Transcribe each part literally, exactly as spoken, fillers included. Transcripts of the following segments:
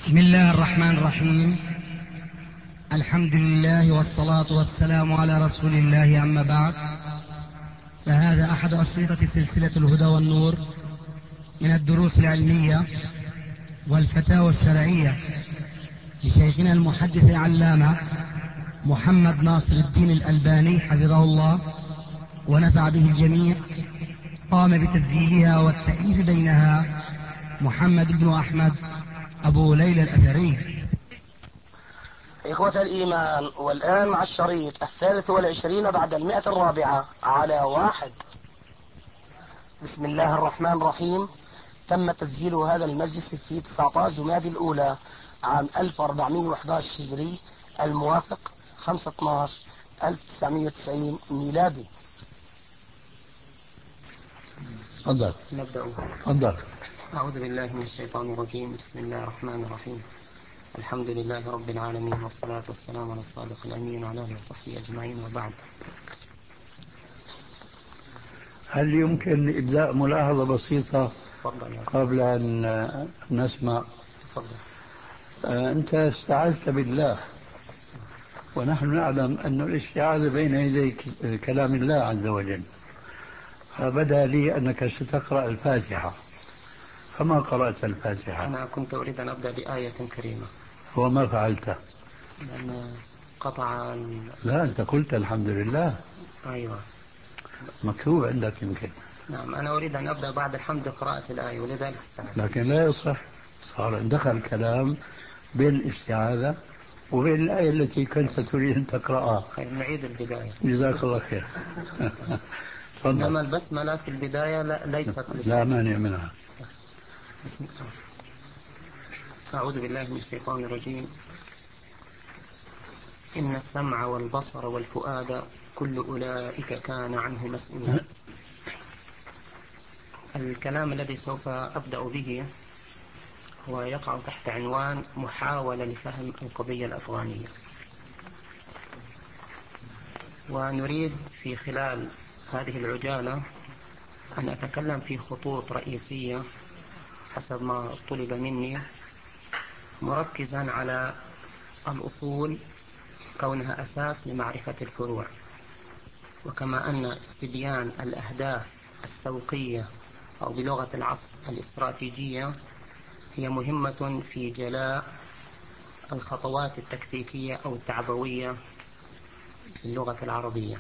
بسم الله الرحمن الرحيم. الحمد لله والصلاة والسلام على رسول الله، أما بعد، فهذا أحد أشرطة سلسلة الهدى والنور من الدروس العلمية والفتاوى الشرعية لشيخنا المحدث العلامة محمد ناصر الدين الألباني حفظه الله ونفع به الجميع. قام بتسجيلها والتأليف بينها محمد بن أحمد أبو ليلى الأثري. إخوة الإيمان، والآن مع الشريط الثالث والعشرين بعد المئة الرابعة على واحد. بسم الله الرحمن الرحيم. تم تسجيل هذا المجلس في تسعة عشر جمادى الأولى عام ألف وأربعمئة وأحد عشر هجري، الموافق خمسة اثناشر ألف وتسعمئة وتسعين ميلادي. تفضل. نبدأ. تفضل. أعوذ بالله من الشيطان الرجيم. بسم الله الرحمن الرحيم. الحمد لله رب العالمين، والصلاة والسلام على الصادق الأمين وعلى آله وصحبه أجمعين، وبعد. هل يمكن إبداء ملاحظة بسيطة تفضل قبل أن نسمع؟ تفضل. أنت استعذت بالله، ونحن نعلم أن الاستعاذة بين يدي كلام الله عز وجل، فبدا لي أنك ستقرأ الفاتحة، فما قرأت الفاتحة. أنا كنت أريد أن أبدأ بآية كريمة وما فعلت؟ لأن قطع ال... لا، أنت قلت الحمد لله. أيوة، مكتوب عندك يمكن. نعم، أنا أريد أن أبدأ بعد الحمد بقراءة الآية، ولذلك استعذت. لكن لا يصح، صار دخل كلام بين الاستعاذة وبين الآية التي كنت تريد أن تقرأها. خير، نعيد البداية. جزاك الله خير. إنما البسملة في البداية لا ليست لا مانع منها. بسم الله. أعوذ بالله من الشيطان الرجيم. إن السمع والبصر والفؤاد كل أولئك كان عنه مسؤولا. الكلام الذي سوف أبدأ به هو يقع تحت عنوان محاولة لفهم القضية الأفغانية، ونريد في خلال هذه العجالة أن أتكلم في خطوط رئيسية حسب ما طلب مني، مركزا على الأصول كونها أساس لمعرفة الفروع، وكما أن استبيان الأهداف السوقية أو بلغة العصر الاستراتيجية هي مهمة في جلاء الخطوات التكتيكية أو التعبوية باللغة العربية.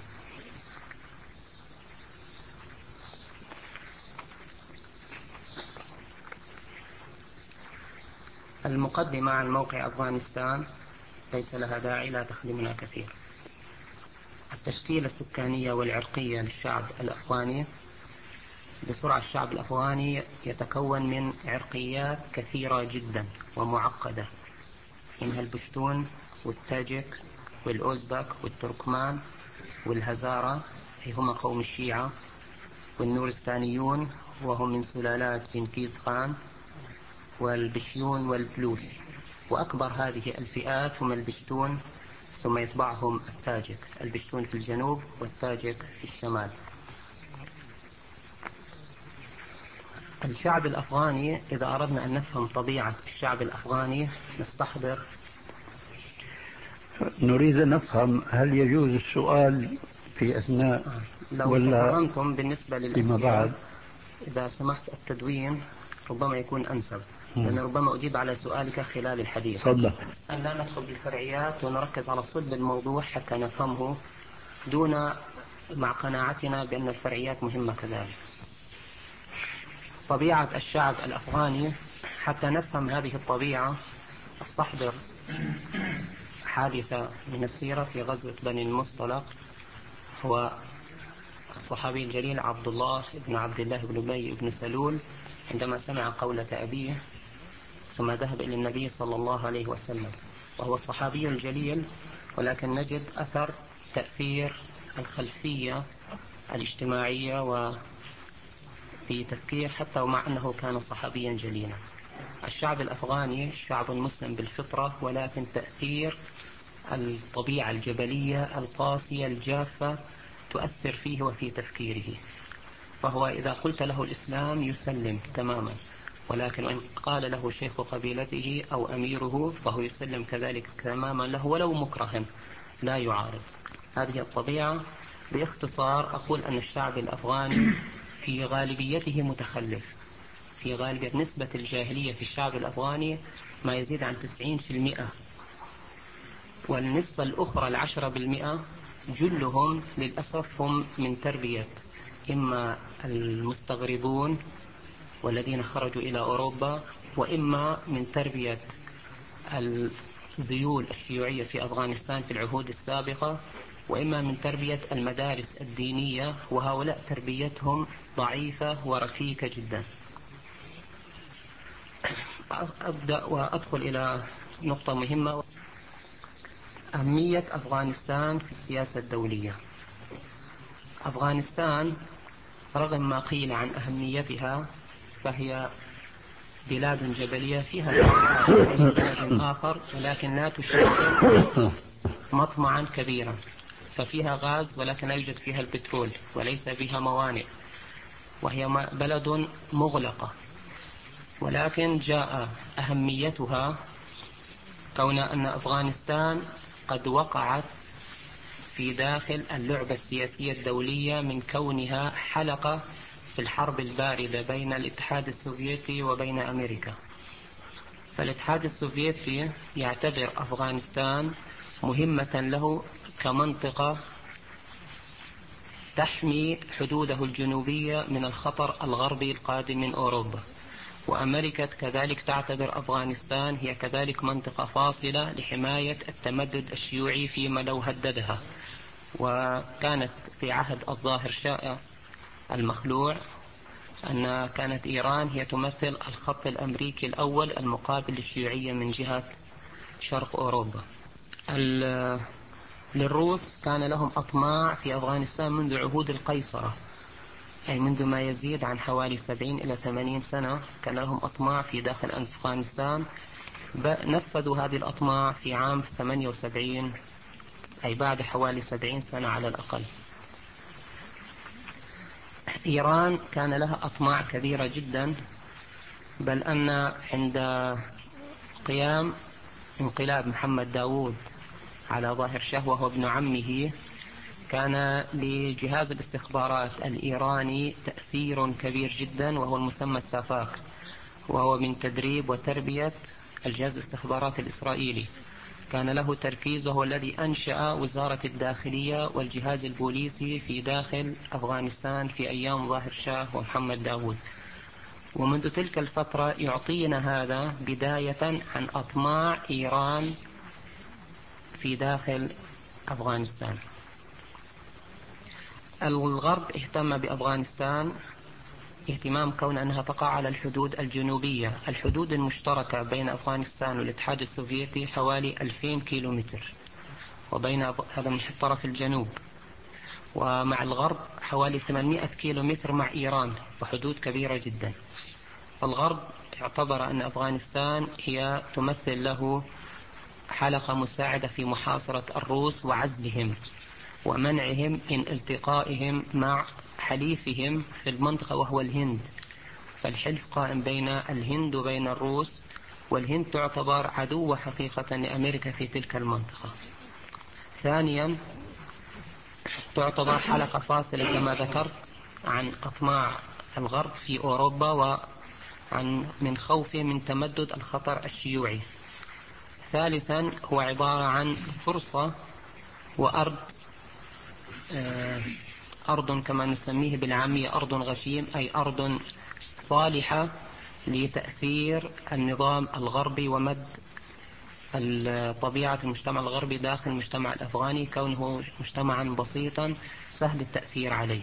المقدمة عن موقع أفغانستان ليس لها داعي، لا تخدمنا كثير. التشكيلة السكانية والعرقية للشعب الأفغاني بسرعة. الشعب الأفغاني يتكون من عرقيات كثيرة جدا ومعقدة، منها البشتون والتاجك والأوزبك والتركمان والهزارة، هم قوم الشيعة، والنورستانيون وهم من سلالات جنكيز خان، والبشيون والبلوش. وأكبر هذه الفئات هم البشتون، ثم يتبعهم التاجك. البشتون في الجنوب والتاجك في الشمال. الشعب الأفغاني، إذا أردنا أن نفهم طبيعة الشعب الأفغاني نستحضر. نريد أن نفهم هل يجوز السؤال في أثناء لو ولا تفهمتم بالنسبة للأسئلة فيما بعد؟ إذا سمحت التدوين ربما يكون أنسب، لأن ربما أجيب على سؤالك خلال الحديث. تفضل. أن لا ندخل بالفرعيات ونركز على صلب الموضوع حتى نفهمه، دون مع قناعتنا بأن الفرعيات مهمة كذلك. طبيعة الشعب الأفغاني، حتى نفهم هذه الطبيعة استحضر حادثة من السيرة في غزوة بني المصطلق. هو الصحابي الجليل عبد الله بن عبد الله بن أبي بن سلول، عندما سمع قولة أبيه ثم ذهب إلى النبي صلى الله عليه وسلم، وهو الصحابي الجليل، ولكن نجد أثر تأثير الخلفية الاجتماعية وفي تفكير حتى ومع أنه كان صحابيا جليلا. الشعب الأفغاني شعب مسلم بالفطرة، ولكن تأثير الطبيعة الجبلية القاسية الجافة تؤثر فيه وفي تفكيره، فهو إذا قلت له الإسلام يسلم تماما، ولكن إن قال له شيخ قبيلته أو أميره فهو يسلم كذلك تماما له ولو مكرها لا يعارض. هذه الطبيعة. باختصار أقول أن الشعب الأفغاني في غالبيته متخلف، في غالبية نسبة الجاهلية في الشعب الأفغاني ما يزيد عن تسعين في المئة، والنسبة الأخرى العشرة بالمئة جلهم للأسف هم من تربية إما المستغربون والذين خرجوا إلى أوروبا، وإما من تربية الذيول الشيوعية في أفغانستان في العهود السابقة، وإما من تربية المدارس الدينية، وهؤلاء تربيتهم ضعيفة وركيكة جدا. أبدأ وأدخل إلى نقطة مهمة: أهمية أفغانستان في السياسة الدولية. أفغانستان رغم ما قيل عن أهميتها فهي بلاد جبلية فيها بلاد آخر، ولكن لا تشكل مطمعا كبيرا، ففيها غاز ولكن لا يوجد فيها البترول وليس فيها موانئ، وهي بلد مغلقة. ولكن جاء أهميتها كون أن أفغانستان قد وقعت في داخل اللعبة السياسية الدولية من كونها حلقة في الحرب الباردة بين الاتحاد السوفيتي وبين أمريكا. فالاتحاد السوفيتي يعتبر أفغانستان مهمة له كمنطقة تحمي حدوده الجنوبية من الخطر الغربي القادم من أوروبا، وأمريكا كذلك تعتبر أفغانستان هي كذلك منطقة فاصلة لحماية التمدد الشيوعي فيما لو هددها. وكانت في عهد الظاهر شاه المخلوع أن كانت إيران هي تمثل الخط الأمريكي الأول المقابل للشيوعية من جهة شرق أوروبا. للروس كان لهم أطماع في أفغانستان منذ عهود القيصرة، أي منذ ما يزيد عن حوالي سبعين إلى ثمانين سنة كان لهم أطماع في داخل أفغانستان. نفذوا هذه الأطماع في عام ثمانية وسبعين، أي بعد حوالي سبعين سنة على الأقل. إيران كان لها أطماع كبيرة جدا، بل أن عند قيام انقلاب محمد داوود على ظاهر شاه وهو ابن عمه كان لجهاز الاستخبارات الإيراني تأثير كبير جدا، وهو المسمى السافاك، وهو من تدريب وتربية الجهاز الاستخبارات الإسرائيلي. كان له تركيز، وهو الذي أنشأ وزارة الداخلية والجهاز البوليسي في داخل أفغانستان في أيام ظاهر شاه ومحمد داوود. ومنذ تلك الفترة يعطينا هذا بداية عن أطماع إيران في داخل أفغانستان. الغرب اهتم بأفغانستان اهتمام كون أنها تقع على الحدود الجنوبية. الحدود المشتركة بين أفغانستان والاتحاد السوفيتي حوالي ألفين كيلومتر، وبين هذا من طرف الجنوب، ومع الغرب حوالي ثمانمائة كيلومتر مع إيران، وحدود كبيرة جدا. فالغرب اعتبر أن أفغانستان هي تمثل له حلقة مساعدة في محاصرة الروس وعزلهم ومنعهم من التقائهم مع حليفهم في المنطقة وهو الهند. فالحلف قائم بين الهند وبين الروس، والهند تعتبر عدو حقيقة لأمريكا في تلك المنطقة. ثانيا تعتبر حلقة فاصلة كما ذكرت عن أطماع الغرب في أوروبا وعن من خوفه من تمدد الخطر الشيوعي. ثالثا هو عبارة عن فرصة وأرض أرض كما نسميه بالعامية أرض غشيم، أي أرض صالحة لتأثير النظام الغربي ومد طبيعة المجتمع الغربي داخل المجتمع الأفغاني، كونه مجتمعا بسيطا سهل التأثير عليه.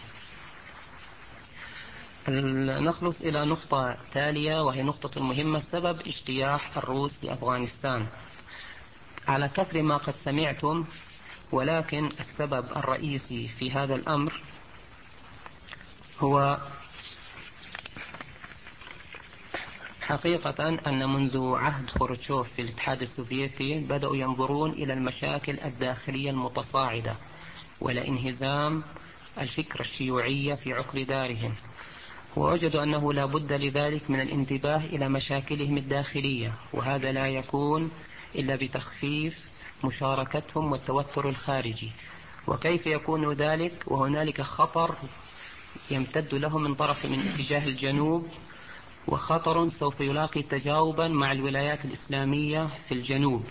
نخلص إلى نقطة تالية وهي نقطة مهمة: سبب اجتياح الروس لأفغانستان. على كثر ما قد سمعتم، ولكن السبب الرئيسي في هذا الأمر هو حقيقة أن منذ عهد خروتشوف في الاتحاد السوفيتي بدأوا ينظرون إلى المشاكل الداخلية المتصاعدة والانهزام الفكرة الشيوعية في عقر دارهم، ووجدوا أنه لا بد لذلك من الانتباه إلى مشاكلهم الداخلية، وهذا لا يكون إلا بتخفيف مشاركتهم والتوتر الخارجي. وكيف يكون ذلك وهنالك خطر يمتد لهم من طرف من اتجاه الجنوب، وخطر سوف يلاقي تجاوبا مع الولايات الإسلامية في الجنوب.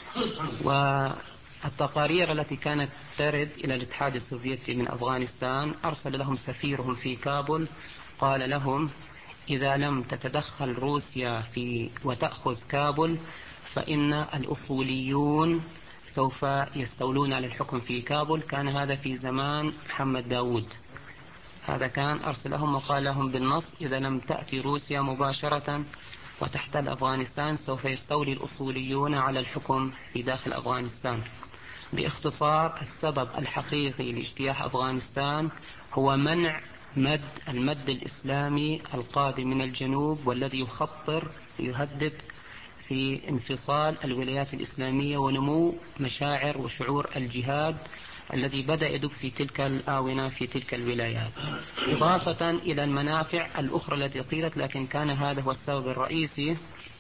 والتقارير التي كانت ترد إلى الاتحاد السوفيتي من أفغانستان أرسل لهم سفيرهم في كابول، قال لهم إذا لم تتدخل روسيا في وتأخذ كابول فإن الأصوليون سوف يستولون على الحكم في كابول. كان هذا في زمان محمد داود، هذا كان أرسلهم وقال لهم بالنص إذا لم تأتي روسيا مباشرة وتحتل أفغانستان سوف يستولي الأصوليون على الحكم في داخل أفغانستان. باختصار السبب الحقيقي لاجتياح أفغانستان هو منع مد المد الإسلامي القادم من الجنوب، والذي يخطر يهدد في انفصال الولايات الإسلامية ونمو مشاعر وشعور الجهاد الذي بدأ يدب في تلك الآونة في تلك الولايات، إضافة إلى المنافع الأخرى التي قيلت، لكن كان هذا هو السبب الرئيسي.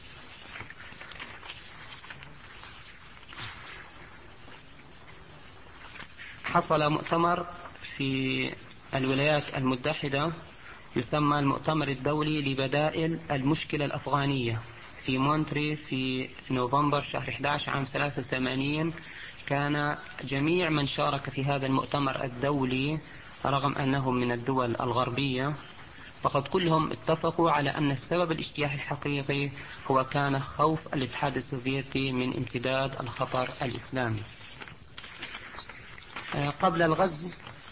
حصل مؤتمر في الولايات المتحدة يسمى المؤتمر الدولي لبدائل المشكلة الأفغانية في مونتري في نوفمبر شهر أحد عشر عام ثلاثة وثمانين. كان جميع من شارك في هذا المؤتمر الدولي رغم أنهم من الدول الغربية فقد كلهم اتفقوا على أن السبب الاجتياح الحقيقي هو كان خوف الاتحاد السوفيتي من امتداد الخطر الإسلامي. قبل الغزو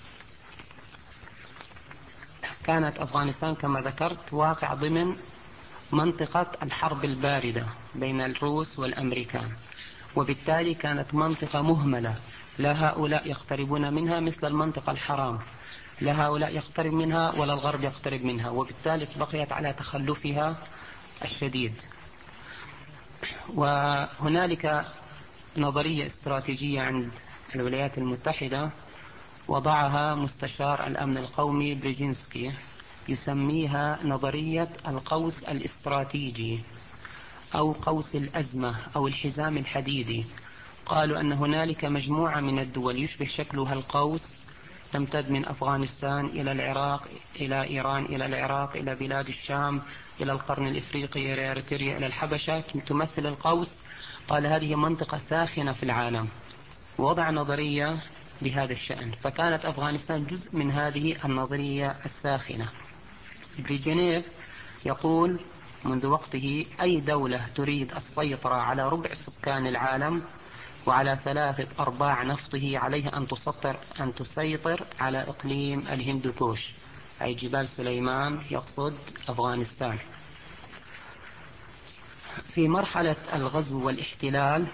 كانت أفغانستان كما ذكرت واقع ضمن منطقة الحرب الباردة بين الروس والأمريكان، وبالتالي كانت منطقة مهملة، لا هؤلاء يقتربون منها مثل المنطقة الحرام، لا هؤلاء يقترب منها ولا الغرب يقترب منها، وبالتالي بقيت على تخلفها الشديد. وهنالك نظرية استراتيجية عند الولايات المتحدة وضعها مستشار الأمن القومي بريجينسكي، يسميها نظرية القوس الاستراتيجي أو قوس الأزمة أو الحزام الحديدي. قالوا أن هنالك مجموعة من الدول يشبه شكلها القوس تمتد من أفغانستان إلى العراق إلى إيران إلى العراق إلى بلاد الشام إلى القرن الإفريقي إلى إريتريا إلى الحبشة تمثل القوس. قال هذه منطقة ساخنة في العالم، ووضع نظرية بهذا الشأن، فكانت أفغانستان جزء من هذه النظرية الساخنة. بريجنيف يقول منذ وقته أي دولة تريد السيطرة على ربع سكان العالم وعلى ثلاثة أرباع نفطه عليها أن تسيطر أن تسيطر على إقليم الهندوكوش أي جبال سليمان، يقصد أفغانستان. في مرحلة الغزو والاحتلال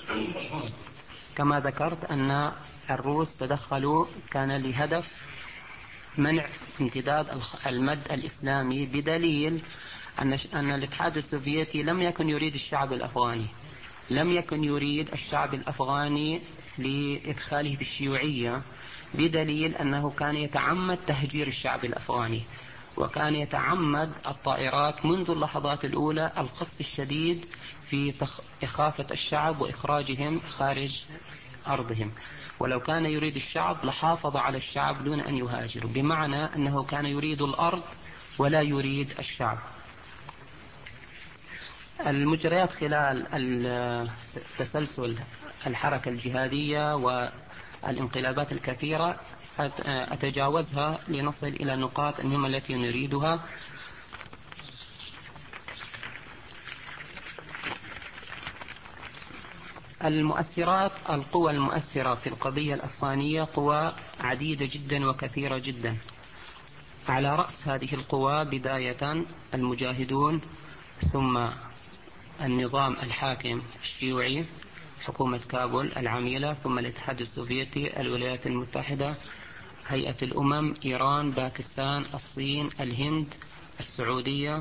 كما ذكرت أن الروس تدخلوا كان لهدف منع امتداد المد الإسلامي، بدليل أن أن الاتحاد السوفيتي لم يكن يريد الشعب الأفغاني، لم يكن يريد الشعب الأفغاني لإدخاله بالشيوعية، بدليل أنه كان يتعمد تهجير الشعب الأفغاني، وكان يتعمد الطائرات منذ اللحظات الأولى القصف الشديد في إخافة الشعب وإخراجهم خارج أرضهم. ولو كان يريد الشعب لحافظ على الشعب دون أن يهاجروا، بمعنى أنه كان يريد الأرض ولا يريد الشعب. المجريات خلال تسلسل الحركة الجهادية والانقلابات الكثيرة أتجاوزها لنصل إلى النقاط المهمة التي نريدها. المؤثرات القوى المؤثرة في القضية الأفغانية قوى عديدة جدا وكثيرة جدا. على رأس هذه القوى بداية المجاهدون، ثم النظام الحاكم الشيوعي حكومة كابول العميلة، ثم الاتحاد السوفيتي، الولايات المتحدة، هيئة الأمم، إيران، باكستان، الصين، الهند، السعودية،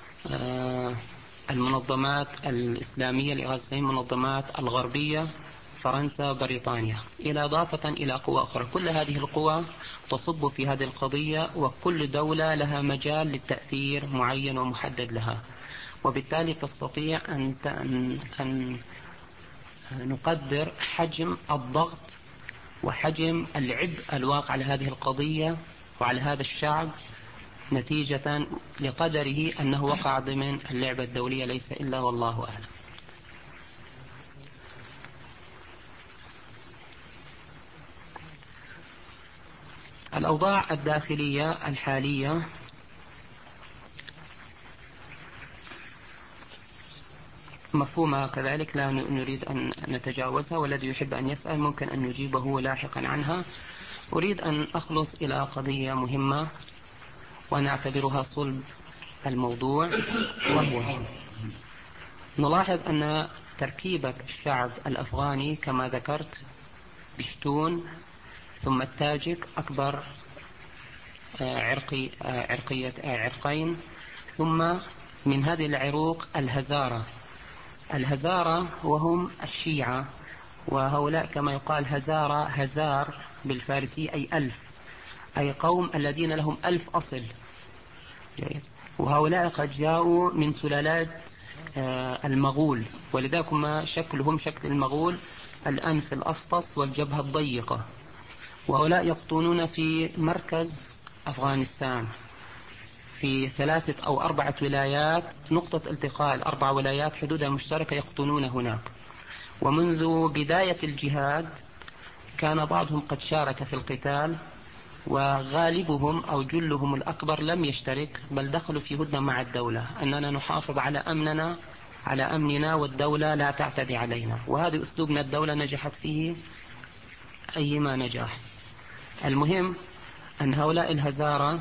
المنظمات الإسلامية لإغاثة المنظمات الغربية فرنسا بريطانيا، إلى إضافة إلى قوى أخرى. كل هذه القوى تصب في هذه القضية، وكل دولة لها مجال للتأثير معين ومحدد لها، وبالتالي تستطيع أن أن نقدر حجم الضغط وحجم العبء الواقع على هذه القضية وعلى هذا الشعب نتيجة لقدره أنه وقع ضمن اللعبة الدولية، ليس إلا والله أعلم. الأوضاع الداخلية الحالية مفهومة كذلك، لا نريد أن نتجاوزها، والذي يحب أن يسأل ممكن أن نجيبه لاحقا عنها. أريد أن أخلص إلى قضية مهمة ونعتبرها صلب الموضوع، وهو نلاحظ أن تركيبة الشعب الأفغاني كما ذكرت بشتون ثم التاجك أكبر عرقي عرقية عرقين، ثم من هذه العروق الهزارة. الهزارة وهم الشيعة، وهؤلاء كما يقال هزارة هزار بالفارسي أي ألف، أي قوم الذين لهم ألف أصل. وهؤلاء قد جاءوا من سلالات المغول، ولذلك ما شكلهم شكل المغول، الأنف الأفطس والجبهة الضيقة. وهؤلاء يقطنون في مركز أفغانستان في ثلاثة أو أربعة ولايات، نقطة التقاء الأربع ولايات حدودها مشتركة، يقطنون هناك. ومنذ بداية الجهاد كان بعضهم قد شارك في القتال، وغالبهم أو جلهم الأكبر لم يشترك، بل دخلوا في هدنة مع الدولة أننا نحافظ على أمننا على أمننا والدولة لا تعتدي علينا. وهذا أسلوب من الدولة نجحت فيه أيما نجاح. المهم أن هؤلاء الهزارة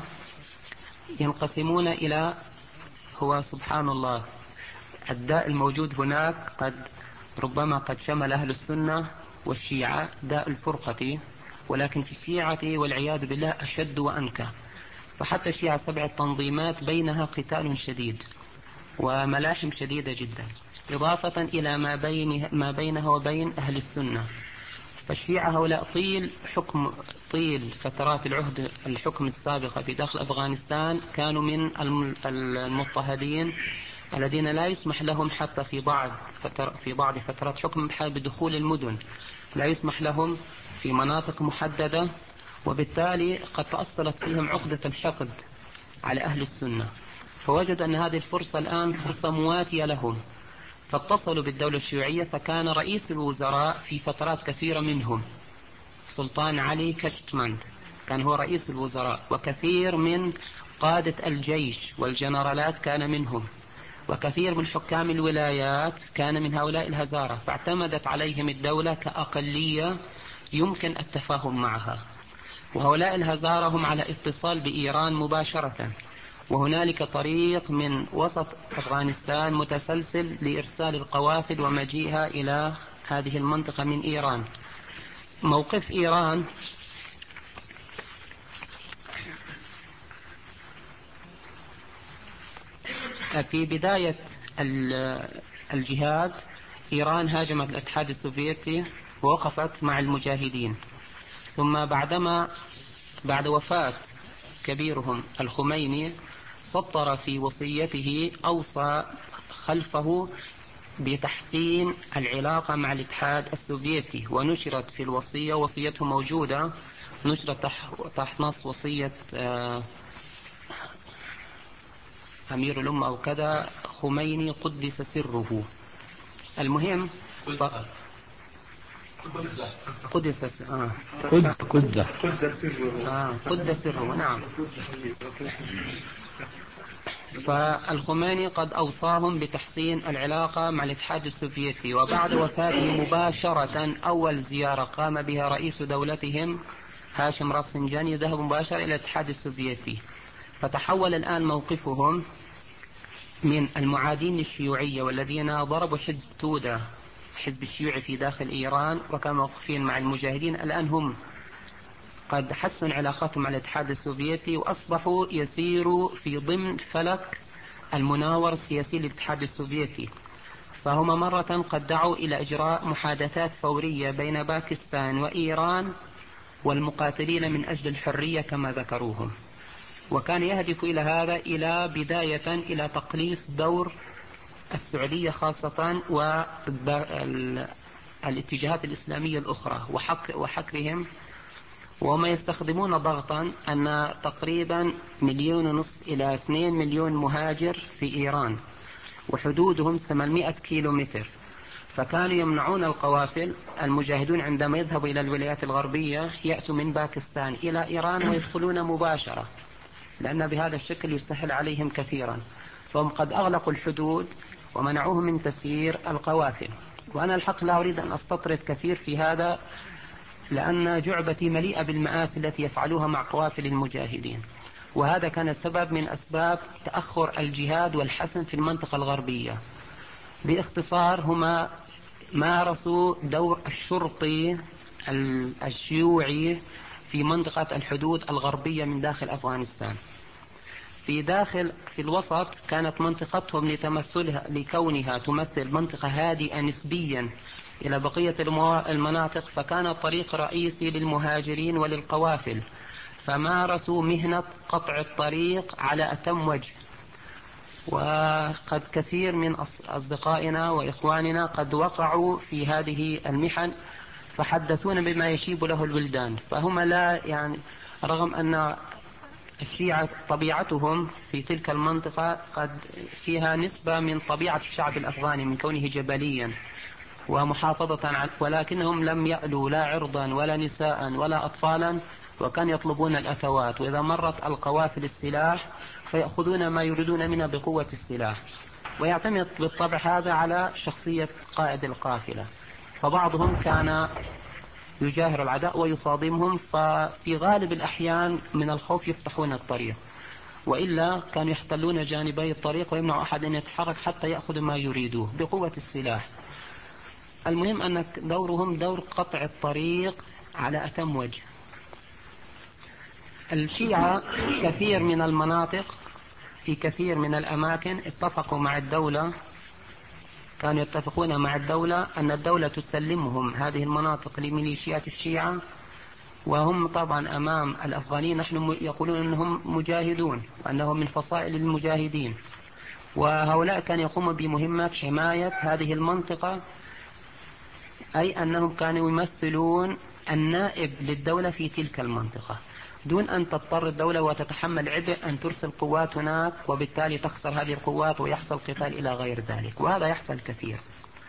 ينقسمون إلى، هو سبحان الله الداء الموجود هناك قد ربما قد شمل أهل السنة والشيعة، داء الفرقة، ولكن في الشيعة والعياذ بالله أشد وأنكى. فحتى الشيعة سبع تنظيمات بينها قتال شديد وملاحم شديدة جدا، إضافة إلى ما بين ما بينها وبين أهل السنة. فالشيعة هؤلاء طيل حكم طيل فترات العهد الحكم السابقة في داخل أفغانستان كانوا من المضطهدين الذين لا يسمح لهم حتى في بعض في بعض فترات حكم بدخول المدن، لا يسمح لهم في مناطق محددة، وبالتالي قد تأصلت فيهم عقدة الحقد على أهل السنة. فوجدوا أن هذه الفرصة الآن فرصة مواتية لهم، فاتصلوا بالدولة الشيوعية. فكان رئيس الوزراء في فترات كثيرة منهم سلطان علي كشتمند، كان هو رئيس الوزراء، وكثير من قادة الجيش والجنرالات كان منهم، وكثير من حكام الولايات كان من هؤلاء الهزارة. فاعتمدت عليهم الدولة كأقلية يمكن التفاهم معها. وهؤلاء الهزارة هم على اتصال بإيران مباشرة، وهنالك طريق من وسط أفغانستان متسلسل لإرسال القوافل ومجيئها إلى هذه المنطقة من إيران. موقف إيران في بداية الجهاد، إيران هاجمت الاتحاد السوفيتي ووقفت مع المجاهدين. ثم بعدما بعد وفاة كبيرهم الخميني سطر في وصيته، أوصى خلفه بتحسين العلاقة مع الاتحاد السوفيتي، ونشرت في الوصية، وصيته موجودة، نشرت تحت نص وصية أمير الأمة أو كذا خميني قدس سره. المهم قدس آه. قد قد آه. قد سره، نعم. فالخميني قد أوصاهم بتحسين العلاقة مع الاتحاد السوفيتي. وبعد وفاته مباشرة أول زيارة قام بها رئيس دولتهم هاشم رفسنجاني ذهب مباشرة إلى الاتحاد السوفيتي. فتحول الآن موقفهم من المعادين للشيوعية والذين ضربوا حزب تودا حزب الشيوعي في داخل إيران وكانوا موقفين مع المجاهدين، الآن هم قد حسن علاقاتهم مع الاتحاد السوفيتي وأصبحوا يسيروا في ضمن فلك المناور السياسي للاتحاد السوفيتي. فهما مرة قد دعوا إلى إجراء محادثات فورية بين باكستان وإيران والمقاتلين من أجل الحرية كما ذكروهم، وكان يهدف إلى هذا إلى بداية إلى تقليص دور السعودية خاصة والاتجاهات الإسلامية الأخرى وحكرهم. وما يستخدمون ضغطا أن تقريبا مليون ونصف إلى اثنين مليون مهاجر في إيران وحدودهم ثمانمائة كيلو متر، فكانوا يمنعون القوافل. المجاهدون عندما يذهبوا إلى الولايات الغربية يأتوا من باكستان إلى إيران ويدخلون مباشرة، لأن بهذا الشكل يسهل عليهم كثيرا، فهم قد أغلقوا الحدود ومنعوهم من تسيير القوافل. وأنا الحق لا أريد أن أستطرد كثير في هذا، لأن جعبتي مليئة بالمآسي التي يفعلوها مع قوافل المجاهدين، وهذا كان سبب من أسباب تأخر الجهاد والحسم في المنطقة الغربية. باختصار هما مارسوا دور الشرطي الشيوعي في منطقة الحدود الغربية من داخل أفغانستان. في داخل في الوسط كانت منطقتهم لتمثلها لكونها تمثل منطقة هادئة نسبيا إلى بقية المناطق، فكان طريق رئيسي للمهاجرين وللقوافل، فمارسوا مهنة قطع الطريق على أتم وجه. وقد كثير من أصدقائنا وإخواننا قد وقعوا في هذه المحن فحدثون بما يشيب له الولدان. فهم لا يعني رغم أن الشيعة طبيعتهم في تلك المنطقة قد فيها نسبة من طبيعة الشعب الأفغاني من كونه جبليا ومحافظة على، ولكنهم لم يألوا لا عرضا ولا نساء ولا أطفالا، وكان يطلبون الأثوات، وإذا مرت القوافل السلاح فيأخذون ما يريدون منها بقوة السلاح. ويعتمد بالطبع هذا على شخصية قائد القافلة، فبعضهم كان يجاهر العداء ويصادمهم، ففي غالب الأحيان من الخوف يفتحون الطريق، وإلا كانوا يحتلون جانبي الطريق ويمنع أحد أن يتحرك حتى يأخذ ما يريدوه بقوة السلاح. المهم أن دورهم دور قطع الطريق على أتم وجه. الشيعة كثير من المناطق في كثير من الأماكن اتفقوا مع الدولة، كانوا يتفقون مع الدولة أن الدولة تسلمهم هذه المناطق لميليشيات الشيعة، وهم طبعا أمام الأفغانيين نحن يقولون أنهم مجاهدون وأنهم من فصائل المجاهدين، وهؤلاء كانوا يقوموا بمهمة حماية هذه المنطقة، أي أنهم كانوا يمثلون النائب للدولة في تلك المنطقة، دون أن تضطر الدولة وتتحمل عبء أن ترسل قوات هناك وبالتالي تخسر هذه القوات ويحصل قتال إلى غير ذلك، وهذا يحصل كثير.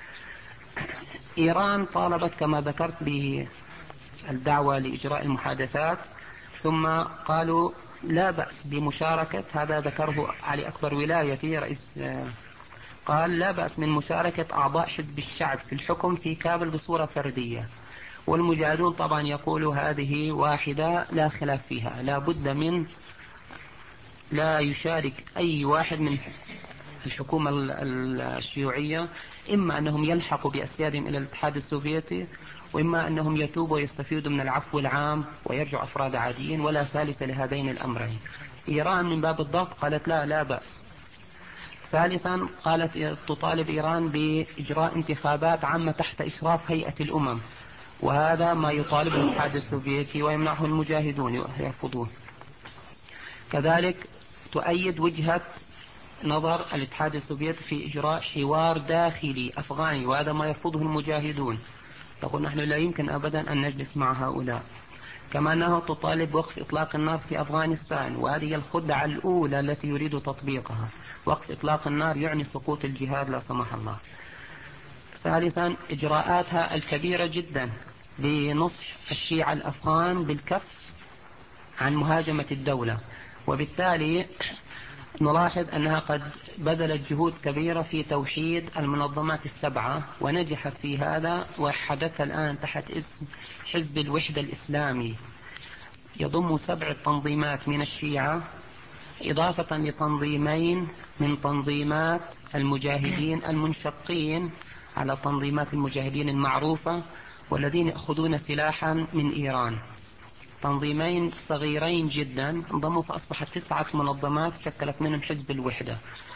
إيران طالبت كما ذكرت بالدعوة لإجراء المحادثات، ثم قالوا لا بأس بمشاركة، هذا ذكره علي أكبر ولايتي رئيس، قال لا بأس من مشاركة أعضاء حزب الشعب في الحكم في كابل بصورة فردية. والمجاهدون طبعا يقولوا هذه واحدة لا خلاف فيها، لا بد من لا يشارك أي واحد من الحكومة الشيوعية، إما أنهم يلحقوا بأسيادهم إلى الاتحاد السوفيتي، وإما أنهم يتوبوا ويستفيدوا من العفو العام ويرجعوا أفراد عاديين، ولا ثالث لهذين الأمرين. إيران من باب الضغط قالت لا لا بأس. ثالثا قالت تطالب إيران بإجراء انتخابات عامة تحت إشراف هيئة الأمم، وهذا ما يطالب الاتحاد السوفيتي ويمنعه المجاهدون يرفضون. كذلك تؤيد وجهة نظر الاتحاد السوفيتي في إجراء حوار داخلي أفغاني، وهذا ما يرفضه المجاهدون، تقول نحن لا يمكن أبدا أن نجلس مع هؤلاء. كما أنها تطالب وقف إطلاق النار في أفغانستان، وهذه الخدعة الأولى التي يريد تطبيقها، وقف إطلاق النار يعني سقوط الجهاد لا سمح الله. ثالثا إجراءاتها الكبيرة جدا لنصح الشيعة الأفغان بالكف عن مهاجمة الدولة، وبالتالي نلاحظ أنها قد بذلت جهود كبيرة في توحيد المنظمات السبعة ونجحت في هذا، وحدثها الآن تحت اسم حزب الوحدة الإسلامي، يضم سبع تنظيمات من الشيعة إضافة لتنظيمين من تنظيمات المجاهدين المنشقين على تنظيمات المجاهدين المعروفة والذين يأخذون سلاحا من إيران. تنظيمين صغيرين جدا انضموا فأصبحت تسعة منظمات شكلت منهم حزب الوحدة.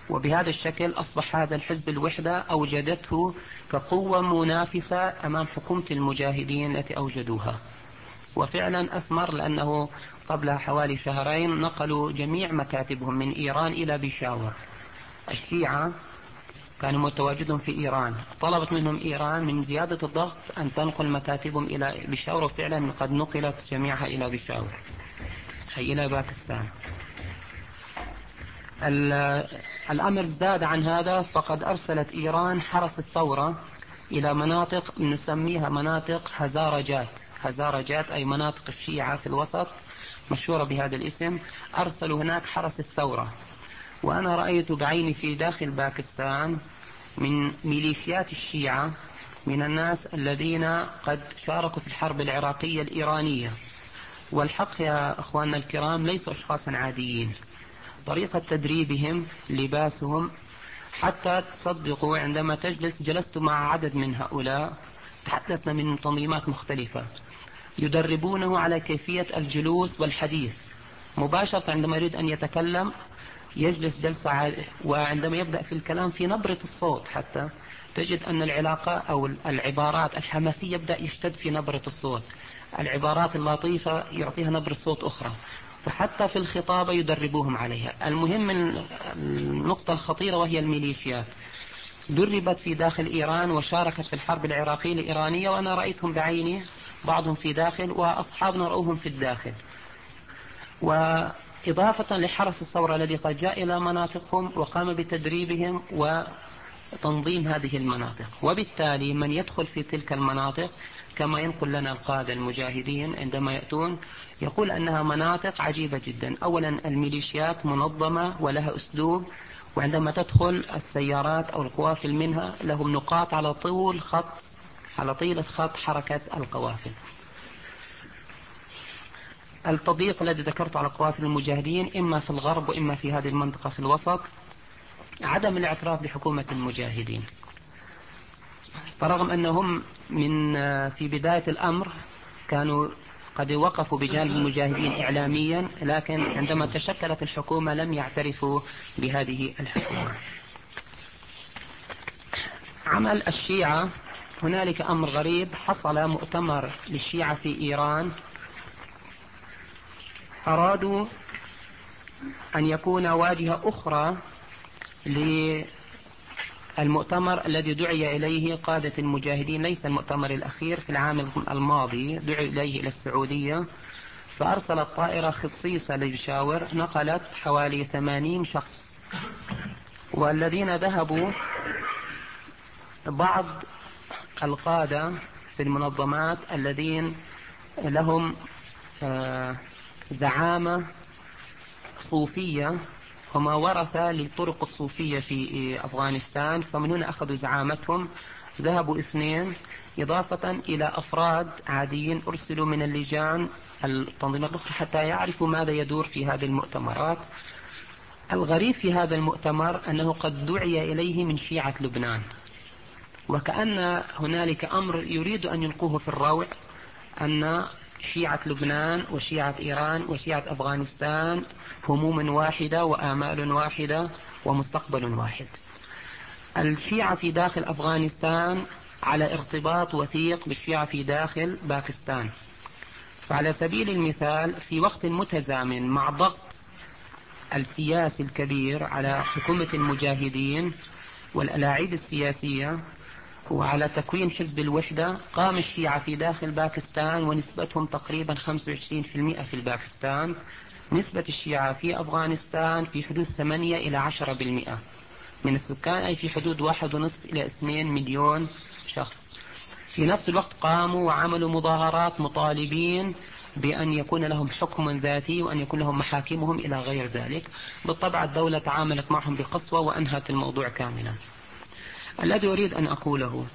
وبهذا الشكل أصبح هذا الحزب الوحدة أوجدته كقوة منافسة أمام حكومة المجاهدين التي أوجدوها. وفعلا أثمر، لأنه قبل حوالي شهرين نقلوا جميع مكاتبهم من إيران إلى بيشاور. الشيعة كانوا متواجدون في إيران، طلبت منهم إيران من زيادة الضغط أن تنقل مكاتبهم إلى بيشاور، وفعلا قد نقلت جميعها إلى بيشاور أي إلى باكستان. الأمر ازداد عن هذا، فقد أرسلت إيران حرس الثورة إلى مناطق نسميها مناطق هزارجات. هزارجات أي مناطق الشيعة في الوسط مشهورة بهذا الاسم. أرسلوا هناك حرس الثورة، وأنا رأيت بعيني في داخل باكستان من ميليشيات الشيعة من الناس الذين قد شاركوا في الحرب العراقية الإيرانية. والحق يا أخواننا الكرام ليسوا أشخاصا عاديين، طريقة تدريبهم، لباسهم، حتى تصدقوا عندما تجلس جلست مع عدد من هؤلاء تحدثنا من تنظيمات مختلفة، يدربونه على كيفية الجلوس والحديث مباشرة. عندما يريد أن يتكلم يجلس جلسة عادية، وعندما يبدأ في الكلام في نبرة الصوت حتى تجد أن العلاقة أو العبارات الحماسية يبدأ يشتد في نبرة الصوت، العبارات اللطيفة يعطيها نبرة صوت أخرى، فحتى في الخطابة يدربوهم عليها. المهم النقطة الخطيرة وهي الميليشيات، دربت في داخل إيران وشاركت في الحرب العراقية الإيرانية، وأنا رأيتهم بعيني، بعضهم في داخل وأصحابنا رأوهم في الداخل. وإضافة لحرس الثورة الذي قد جاء إلى مناطقهم وقام بتدريبهم وتنظيم هذه المناطق. وبالتالي من يدخل في تلك المناطق كما ينقل لنا القادة المجاهدين عندما يأتون يقول أنها مناطق عجيبة جدا. أولا الميليشيات منظمة ولها أسلوب، وعندما تدخل السيارات أو القوافل منها لهم نقاط على طول خط على طيلة خط حركة القوافل. التضييق الذي ذكرته على قوافل المجاهدين إما في الغرب وإما في هذه المنطقة في الوسط، عدم الاعتراف بحكومة المجاهدين. فرغم أنهم من في بداية الأمر كانوا قد وقفوا بجانب المجاهدين إعلاميا، لكن عندما تشكلت الحكومة لم يعترفوا بهذه الحكومة. عمل الشيعة، هنالك أمر غريب حصل، مؤتمر للشيعة في إيران أرادوا أن يكون واجهة أخرى للمؤتمر الذي دعي إليه قادة المجاهدين، ليس المؤتمر الأخير في العام الماضي، دعي إليه إلى السعودية، فأرسلت طائرة خصيصة لبيشاور نقلت حوالي ثمانين شخص، والذين ذهبوا بعض القادة في المنظمات الذين لهم زعامة صوفية، هم ورثة للطرق الصوفية في أفغانستان، فمن هنا أخذوا زعامتهم. ذهبوا اثنين إضافة إلى أفراد عاديين أرسلوا من اللجان التنظيمات الأخرى حتى يعرفوا ماذا يدور في هذه المؤتمرات. الغريب في هذا المؤتمر أنه قد دعي إليه من شيعة لبنان، وكأن هنالك أمر يريد أن يلقوه في الروع، أن شيعة لبنان وشيعة إيران وشيعة أفغانستان هموم واحدة وآمال واحدة ومستقبل واحد. الشيعة في داخل أفغانستان على ارتباط وثيق بالشيعة في داخل باكستان. فعلى سبيل المثال في وقت متزامن مع ضغط السياسي الكبير على حكومة المجاهدين والألاعيب السياسية وعلى تكوين حزب الوحدة، قام الشيعة في داخل باكستان ونسبتهم تقريبا خمسة وعشرين بالمئة في الباكستان، نسبة الشيعة في أفغانستان في حدود ثمانية إلى عشرة بالمئة من السكان، أي في حدود واحد ونصف إلى اثنين مليون شخص. في نفس الوقت قاموا وعملوا مظاهرات مطالبين بأن يكون لهم حكم ذاتي وأن يكون لهم محاكمهم إلى غير ذلك. بالطبع الدولة تعاملت معهم بقسوة وأنهت الموضوع كاملا. الذي أريد أن أقوله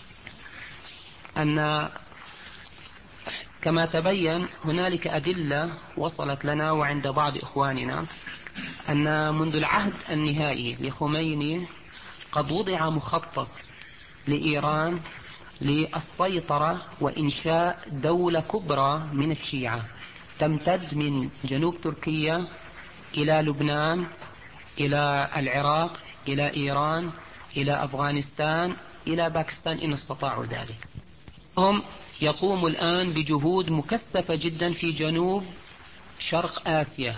أن كما تبين هنالك أدلة وصلت لنا وعند بعض إخواننا أن منذ العهد النهائي لخميني قد وضع مخطط لإيران للسيطرة وإنشاء دولة كبرى من الشيعة تمتد من جنوب تركيا إلى لبنان إلى العراق، إلى إيران، إلى أفغانستان، إلى باكستان إن استطاعوا ذلك. هم يقوموا الآن بجهود مكثفة جدا في جنوب شرق آسيا.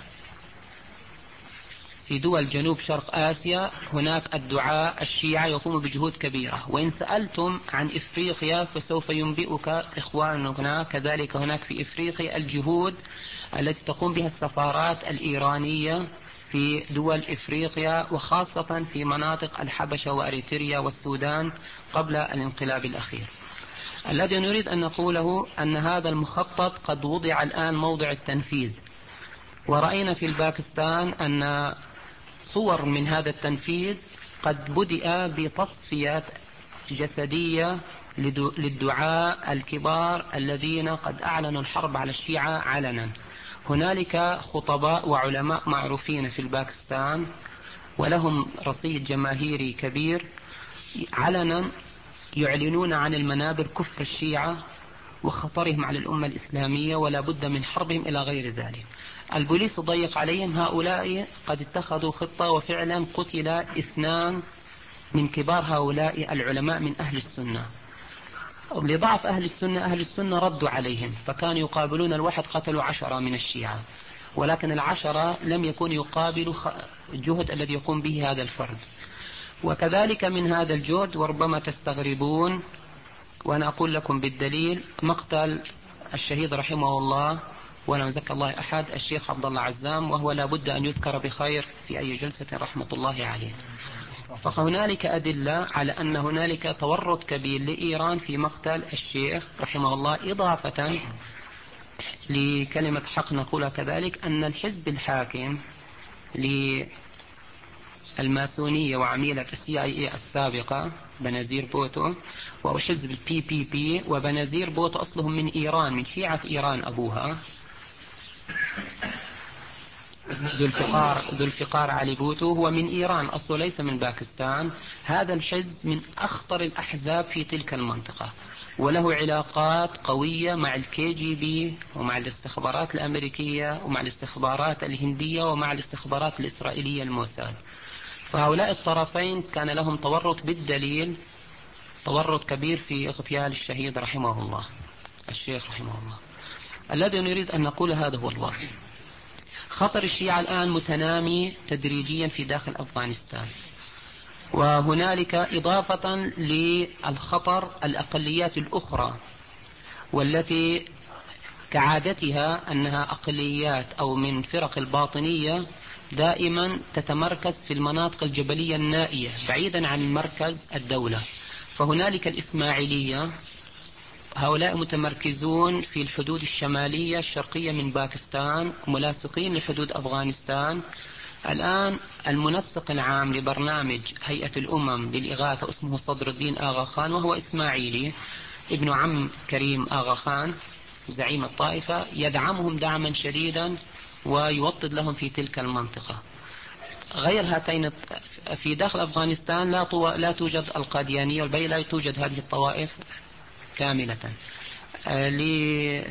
في دول جنوب شرق آسيا هناك الدعاء الشيعة يقوموا بجهود كبيرة. وإن سألتم عن إفريقيا فسوف ينبئك إخواننا كذلك هناك في إفريقيا الجهود التي تقوم بها السفارات الإيرانية في دول إفريقيا، وخاصة في مناطق الحبشة وأريتريا والسودان قبل الانقلاب الأخير. الذي نريد أن نقوله أن هذا المخطط قد وضع الآن موضع التنفيذ، ورأينا في الباكستان أن صور من هذا التنفيذ قد بدأ بتصفية جسدية للدعاء الكبار الذين قد أعلنوا الحرب على الشيعة علنا. هنالك خطباء وعلماء معروفين في الباكستان ولهم رصيد جماهيري كبير علنا يعلنون عن المنابر كفر الشيعة وخطرهم على الأمة الإسلامية ولا بد من حربهم إلى غير ذلك. البوليس ضيق عليهم. هؤلاء قد اتخذوا خطة وفعلا قتل اثنان من كبار هؤلاء العلماء من أهل السنة. لضعف أهل السنة أهل السنة ردوا عليهم، فكانوا يقابلون الواحد قتلوا عشرة من الشيعة، ولكن العشرة لم يكن يقابلوا الجهد الذي يقوم به هذا الفرد. وكذلك من هذا الجهد وربما تستغربون وأنا أقول لكم بالدليل مقتل الشهيد رحمه الله ولا مزكى الله أحد الشيخ عبد الله عزام، وهو لا بد أن يذكر بخير في أي جلسة رحمة الله عليه. فهنالك أدلة على أن هنالك تورط كبير لإيران في مقتل الشيخ رحمه الله. إضافة لكلمة حق نقولها كذلك أن الحزب الحاكم للماسونية وعميلة السي اي اي السابقة بنازير بوتو وحزب البي بي بي، وبنازير بوتو أصلهم من إيران، من شيعة إيران أبوها، ذو الفقار ذو الفقار علي بوتو هو من إيران أصله ليس من باكستان. هذا الحزب من أخطر الأحزاب في تلك المنطقة وله علاقات قوية مع الكي جي بي ومع الاستخبارات الأمريكية ومع الاستخبارات الهندية ومع الاستخبارات الإسرائيلية الموساد. فهؤلاء الطرفين كان لهم تورط بالدليل، تورط كبير في اغتيال الشهيد رحمه الله الشيخ رحمه الله. الذي نريد أن نقول هذا هو الواقع. خطر الشيعة الآن متنامي تدريجيا في داخل أفغانستان، وهنالك إضافة للخطر الأقليات الأخرى والتي كعادتها أنها أقليات أو من فرق الباطنية دائما تتمركز في المناطق الجبلية النائية بعيدا عن مركز الدولة. فهنالك الإسماعيلية، هؤلاء متمركزون في الحدود الشمالية الشرقية من باكستان ملاصقين لحدود أفغانستان. الآن المنسق العام لبرنامج هيئة الأمم للإغاثة اسمه صدر الدين آغا خان، وهو إسماعيلي ابن عم كريم آغا خان زعيم الطائفة، يدعمهم دعما شديدا ويوطد لهم في تلك المنطقة. غير هاتين في داخل أفغانستان لا, طو... لا توجد القاديانية والباقي لا توجد هذه الطوائف كاملة. ل...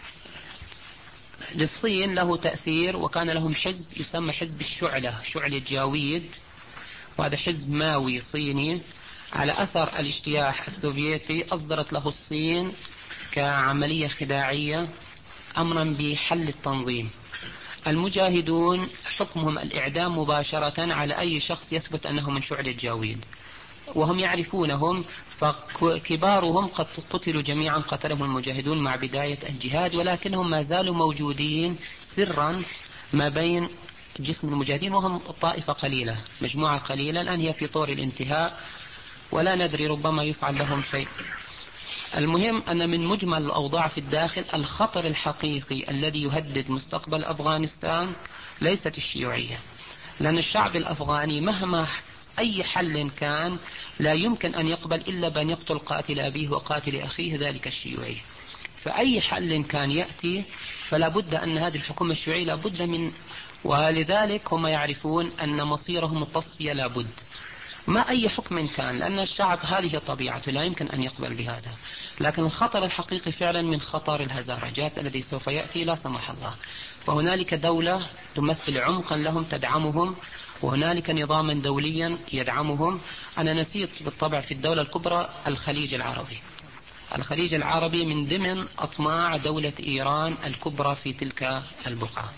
للصين له تأثير، وكان لهم حزب يسمى حزب الشعلة، شعلة جاويد، وهذا حزب ماوي صيني على أثر الاجتياح السوفيتي. أصدرت له الصين كعملية خداعية أمرا بحل التنظيم. المجاهدون حكمهم الإعدام مباشرة على أي شخص يثبت أنه من شعلة جاويد، وهم يعرفونهم، فكبارهم قد قتلوا جميعا، قتلهم المجاهدون مع بداية الجهاد، ولكنهم ما زالوا موجودين سرا ما بين جسم المجاهدين، وهم طائفة قليلة مجموعة قليلة الآن هي في طور الانتهاء ولا ندري ربما يفعل لهم شيء. المهم أن من مجمل الأوضاع في الداخل الخطر الحقيقي الذي يهدد مستقبل أفغانستان ليست الشيوعية، لأن الشعب الأفغاني مهما أي حل كان لا يمكن أن يقبل إلا بأن يقتل قاتل أبيه وقاتل أخيه ذلك الشيوعي. فأي حل كان يأتي فلا بد أن هذه الحكومة الشيوعية لا بد من، ولذلك هم يعرفون أن مصيرهم التصفية لا بد ما أي حكم كان، لأن الشعب هذه طبيعته لا يمكن أن يقبل بهذا. لكن الخطر الحقيقي فعلا من خطر الهزارجات الذي سوف يأتي لا سمح الله. فهنالك دولة تمثل عمقا لهم تدعمهم، وهنالك نظاما دوليا يدعمهم. أنا نسيت بالطبع في الدولة الكبرى الخليج العربي. الخليج العربي من ضمن أطماع دولة إيران الكبرى في تلك البقعة.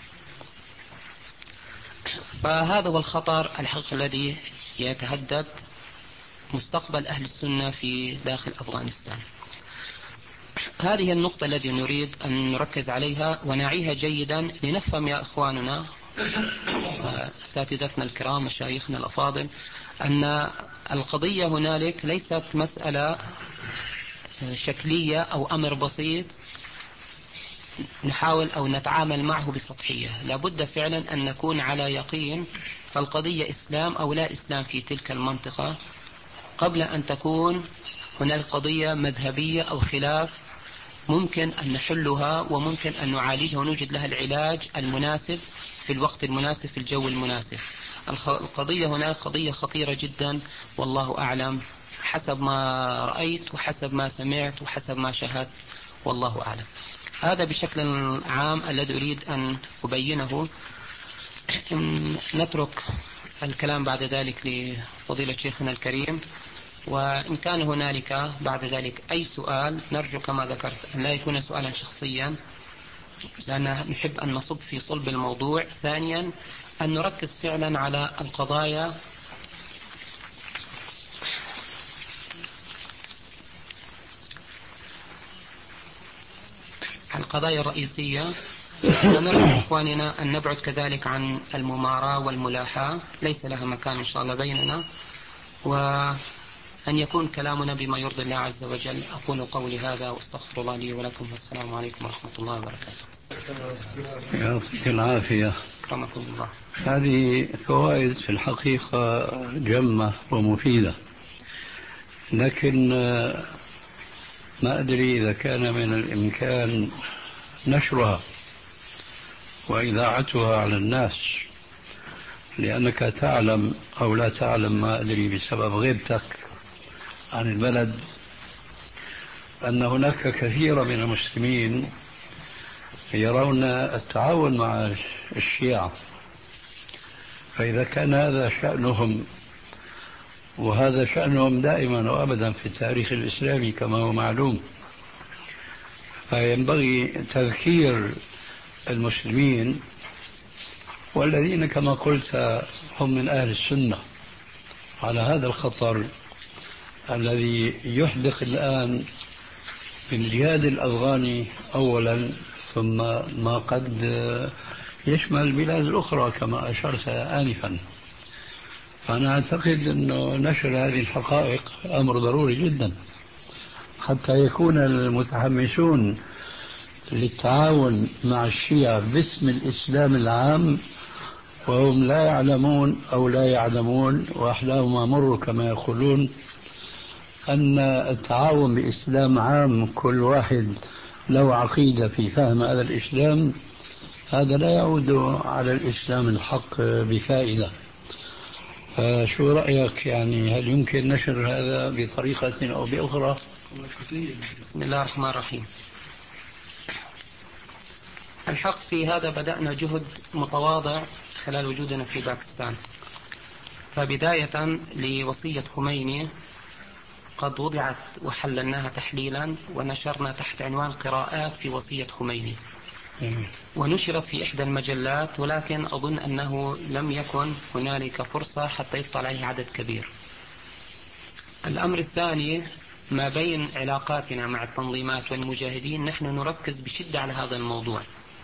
فهذا هو الخطر الحقيقي الذي يتهدد مستقبل أهل السنة في داخل أفغانستان. هذه النقطة التي نريد أن نركز عليها ونعيها جيدا لنفهم يا أخواننا أساتذتنا الكرام مشايخنا الأفاضل أن القضية هنالك ليست مسألة شكلية أو أمر بسيط نحاول أو نتعامل معه بسطحية. لابد فعلا أن نكون على يقين فالقضية إسلام أو لا إسلام في تلك المنطقة قبل أن تكون هناك قضية مذهبية أو خلاف ممكن أن نحلها وممكن أن نعالجها ونوجد لها العلاج المناسب في الوقت المناسب في الجو المناسب. القضية هناك قضية خطيرة جدا والله أعلم حسب ما رأيت وحسب ما سمعت وحسب ما شاهدت والله أعلم. هذا بشكل عام الذي أريد أن أبينه. نترك الكلام بعد ذلك لفضيلة شيخنا الكريم، وإن كان هنالك بعد ذلك أي سؤال نرجو كما ذكرت أن لا يكون سؤالا شخصيا لأن نحب أن نصب في صلب الموضوع. ثانيا أن نركز فعلا على القضايا القضايا الرئيسية، ونرجو إخواننا أن نبعد كذلك عن المماراة والملاحاة ليس لها مكان إن شاء الله بيننا، وأن يكون كلامنا بما يرضي الله عز وجل. أقول قولي هذا واستغفر الله لي ولكم والسلام عليكم ورحمة الله وبركاته. يعطيك العافية. كرمكم الله. هذه فوائد في الحقيقة جمة ومفيدة، لكن ما أدري إذا كان من الإمكان نشرها وإذاعتها على الناس، لأنك تعلم أو لا تعلم ما أدري بسبب غيبتك عن البلد أن هناك كثير من المسلمين يرون التعاون مع الشيعة، فإذا كان هذا شأنهم وهذا شأنهم دائما وأبدا في التاريخ الإسلامي كما هو معلوم، فينبغي تذكير المسلمين والذين كما قلت هم من أهل السنة على هذا الخطر الذي يحدق الآن في الجهاد الأفغاني أولا، ثم ما قد يشمل البلاد الأخرى كما أشرت آنفا. فأنا أعتقد أن نشر هذه الحقائق أمر ضروري جدا حتى يكون المتحمسون للتعاون مع الشيعة باسم الإسلام العام وهم لا يعلمون أو لا يعلمون وأحلاهم مر كما يقولون أن التعاون بإسلام عام كل واحد له عقيدة في فهم هذا الإسلام، هذا لا يعود على الإسلام الحق بفائدة. شو رأيك؟ يعني هل يمكن نشر هذا بطريقة أو بأخرى؟ بسم الله الرحمن الرحيم. الحق في هذا بدأنا جهد متواضع خلال وجودنا في باكستان. فبداية لوصية خميني قد وضعت وحللناها تحليلا ونشرنا تحت عنوان قراءات في وصية خميني، ونشرت في إحدى المجلات، ولكن أظن أنه لم يكن هنالك فرصة حتى يطلع عليه عدد كبير. الأمر الثاني ما بين علاقاتنا مع التنظيمات والمجاهدين نحن نركز بشدة على هذا الموضوع،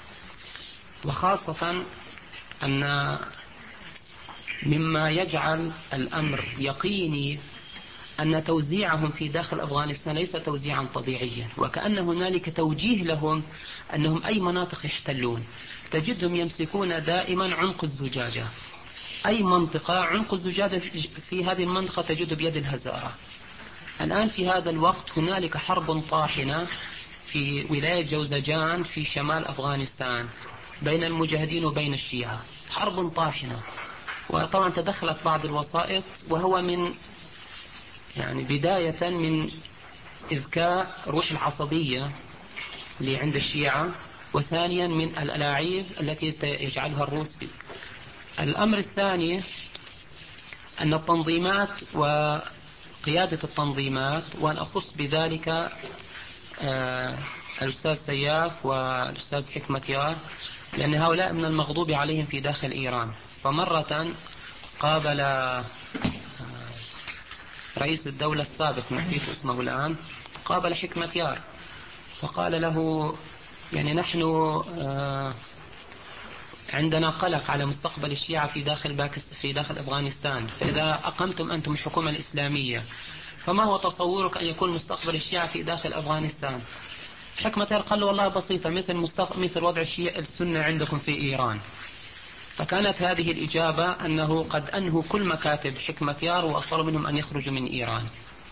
وخاصة أن مما يجعل الأمر يقيني أن توزيعهم في داخل أفغانستان ليس توزيعا طبيعيا، وكأن هنالك توجيه لهم أنهم أي مناطق يحتلون تجدهم يمسكون دائما عنق الزجاجة. أي منطقة عنق الزجاجة في هذه المنطقة تجد بيد الهزارة. الآن في هذا الوقت هنالك حرب طاحنة في ولاية جوزجان في شمال أفغانستان بين المجاهدين وبين الشيعة، حرب طاحنة. وطبعا تدخلت بعض الوسائط، وهو من يعني بداية من إذكاء روح العصبية اللي عند الشيعة، وثانيا من الألاعيب التي يجعلها الروس بي. الأمر الثاني أن التنظيمات وقيادة التنظيمات، وأن أخص بذلك الأستاذ سياف والأستاذ حكمة يار، لأن هؤلاء من المغضوب عليهم في داخل إيران. فمرة قابل رئيس الدولة السابق، نسيت اسمه الآن، قابل حكمة يار فقال له يعني نحن عندنا قلق على مستقبل الشيعة في داخل باكستان في داخل أفغانستان، فإذا أقمتم أنتم الحكومة الإسلامية فما هو تصورك أن يكون مستقبل الشيعة في داخل أفغانستان؟ حكمة يار قال له والله بسيطة، مثل مستق... مثل وضع الشيعة السنة عندكم في إيران. فكانت هذه الإجابة أنه قد أنهوا كل مكاتب حكمة يار وأصروا منهم أن يخرجوا من إيران.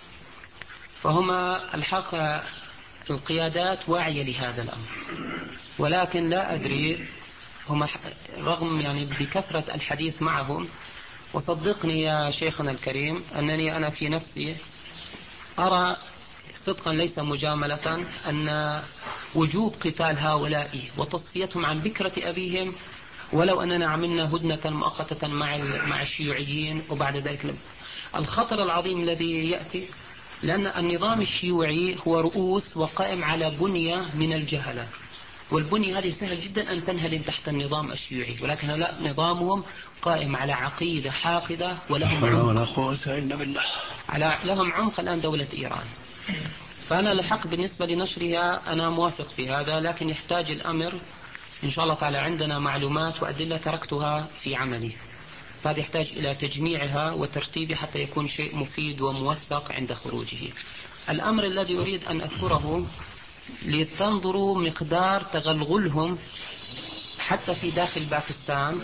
فهما الحق القيادات واعية لهذا الأمر، ولكن لا أدري هم رغم يعني بكثرة الحديث معهم، وصدقني يا شيخنا الكريم أنني أنا في نفسي أرى صدقا ليس مجاملة أن وجوب قتال هؤلاء وتصفيتهم عن بكرة أبيهم، ولو أننا عملنا هدنة مؤقتة مع مع الشيوعيين وبعد ذلك الخطر العظيم الذي يأتي، لأن النظام الشيوعي هو رؤوس وقائم على بنية من الجهلة، والبنية هذه سهل جدا أن تنهدم تحت النظام الشيوعي، ولكن لا، نظامهم قائم على عقيدة حاقدة ولهم عمق على لهم عمق الآن دولة إيران. فأنا الحق بالنسبة لنشرها أنا موافق في هذا، لكن يحتاج الأمر إن شاء الله تعالى عندنا معلومات وأدلة تركتها في عملي، فهذا يحتاج إلى تجميعها وترتيبها حتى يكون شيء مفيد وموثق عند خروجه. الأمر الذي أريد أن أذكره لتنظروا مقدار تغلغلهم حتى في داخل باكستان،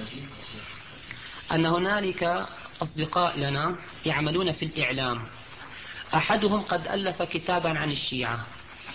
أن هنالك أصدقاء لنا يعملون في الإعلام، أحدهم قد ألف كتابا عن الشيعة،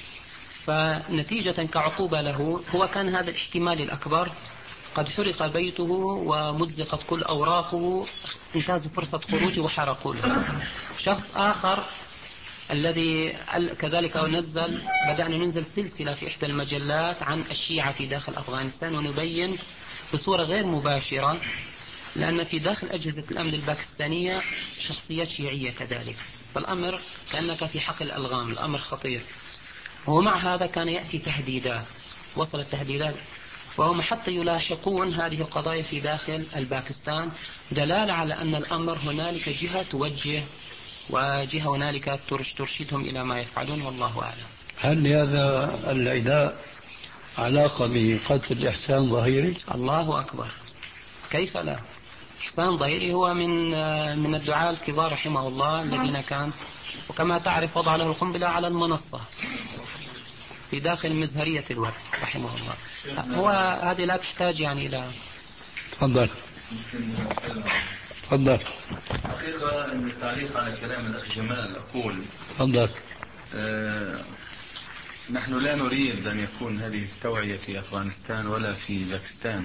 فنتيجة كعقوبة له هو كان هذا الاحتمال الأكبر قد حرق بيته ومزقت كل أوراقه، انتهزوا فرصة خروجه وحرقوا له. شخص آخر الذي كذلك نزل بدأنا ننزل سلسلة في إحدى المجلات عن الشيعة في داخل أفغانستان، ونبين بصورة غير مباشرة، لأن في داخل أجهزة الأمن الباكستانية شخصيات شيعية كذلك، فالأمر كأنك في حقل الألغام، الأمر خطير. ومع هذا كان يأتي تهديدات، وصلت تهديدات، وهم حتى يلاحقون هذه القضايا في داخل الباكستان، دلالة على أن الأمر هنالك جهة توجه وجهة هنالك ترشدهم إلى ما يفعلون، والله أعلم. هل لهذا العداء علاقة بقتل إحسان ظهيري؟ الله أكبر، كيف لا؟ إحسان ظهيري هو من من الدعاة الكبار رحمه الله الذين كان، وكما تعرف وضع له القنبلة على المنصة في داخل مزهرية الوقت رحمه الله. هو هذه لا تحتاج يعني إلى. تفضل تفضل. حقيقة أن التعليق على كلام الأخ جمال أقول تفضل. آه نحن لا نريد أن يكون هذه التوعية في أفغانستان ولا في باكستان،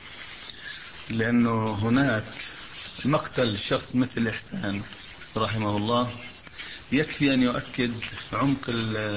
لأنه هناك مقتل شخص مثل إحسان رحمه الله يكفي أن يؤكد عمق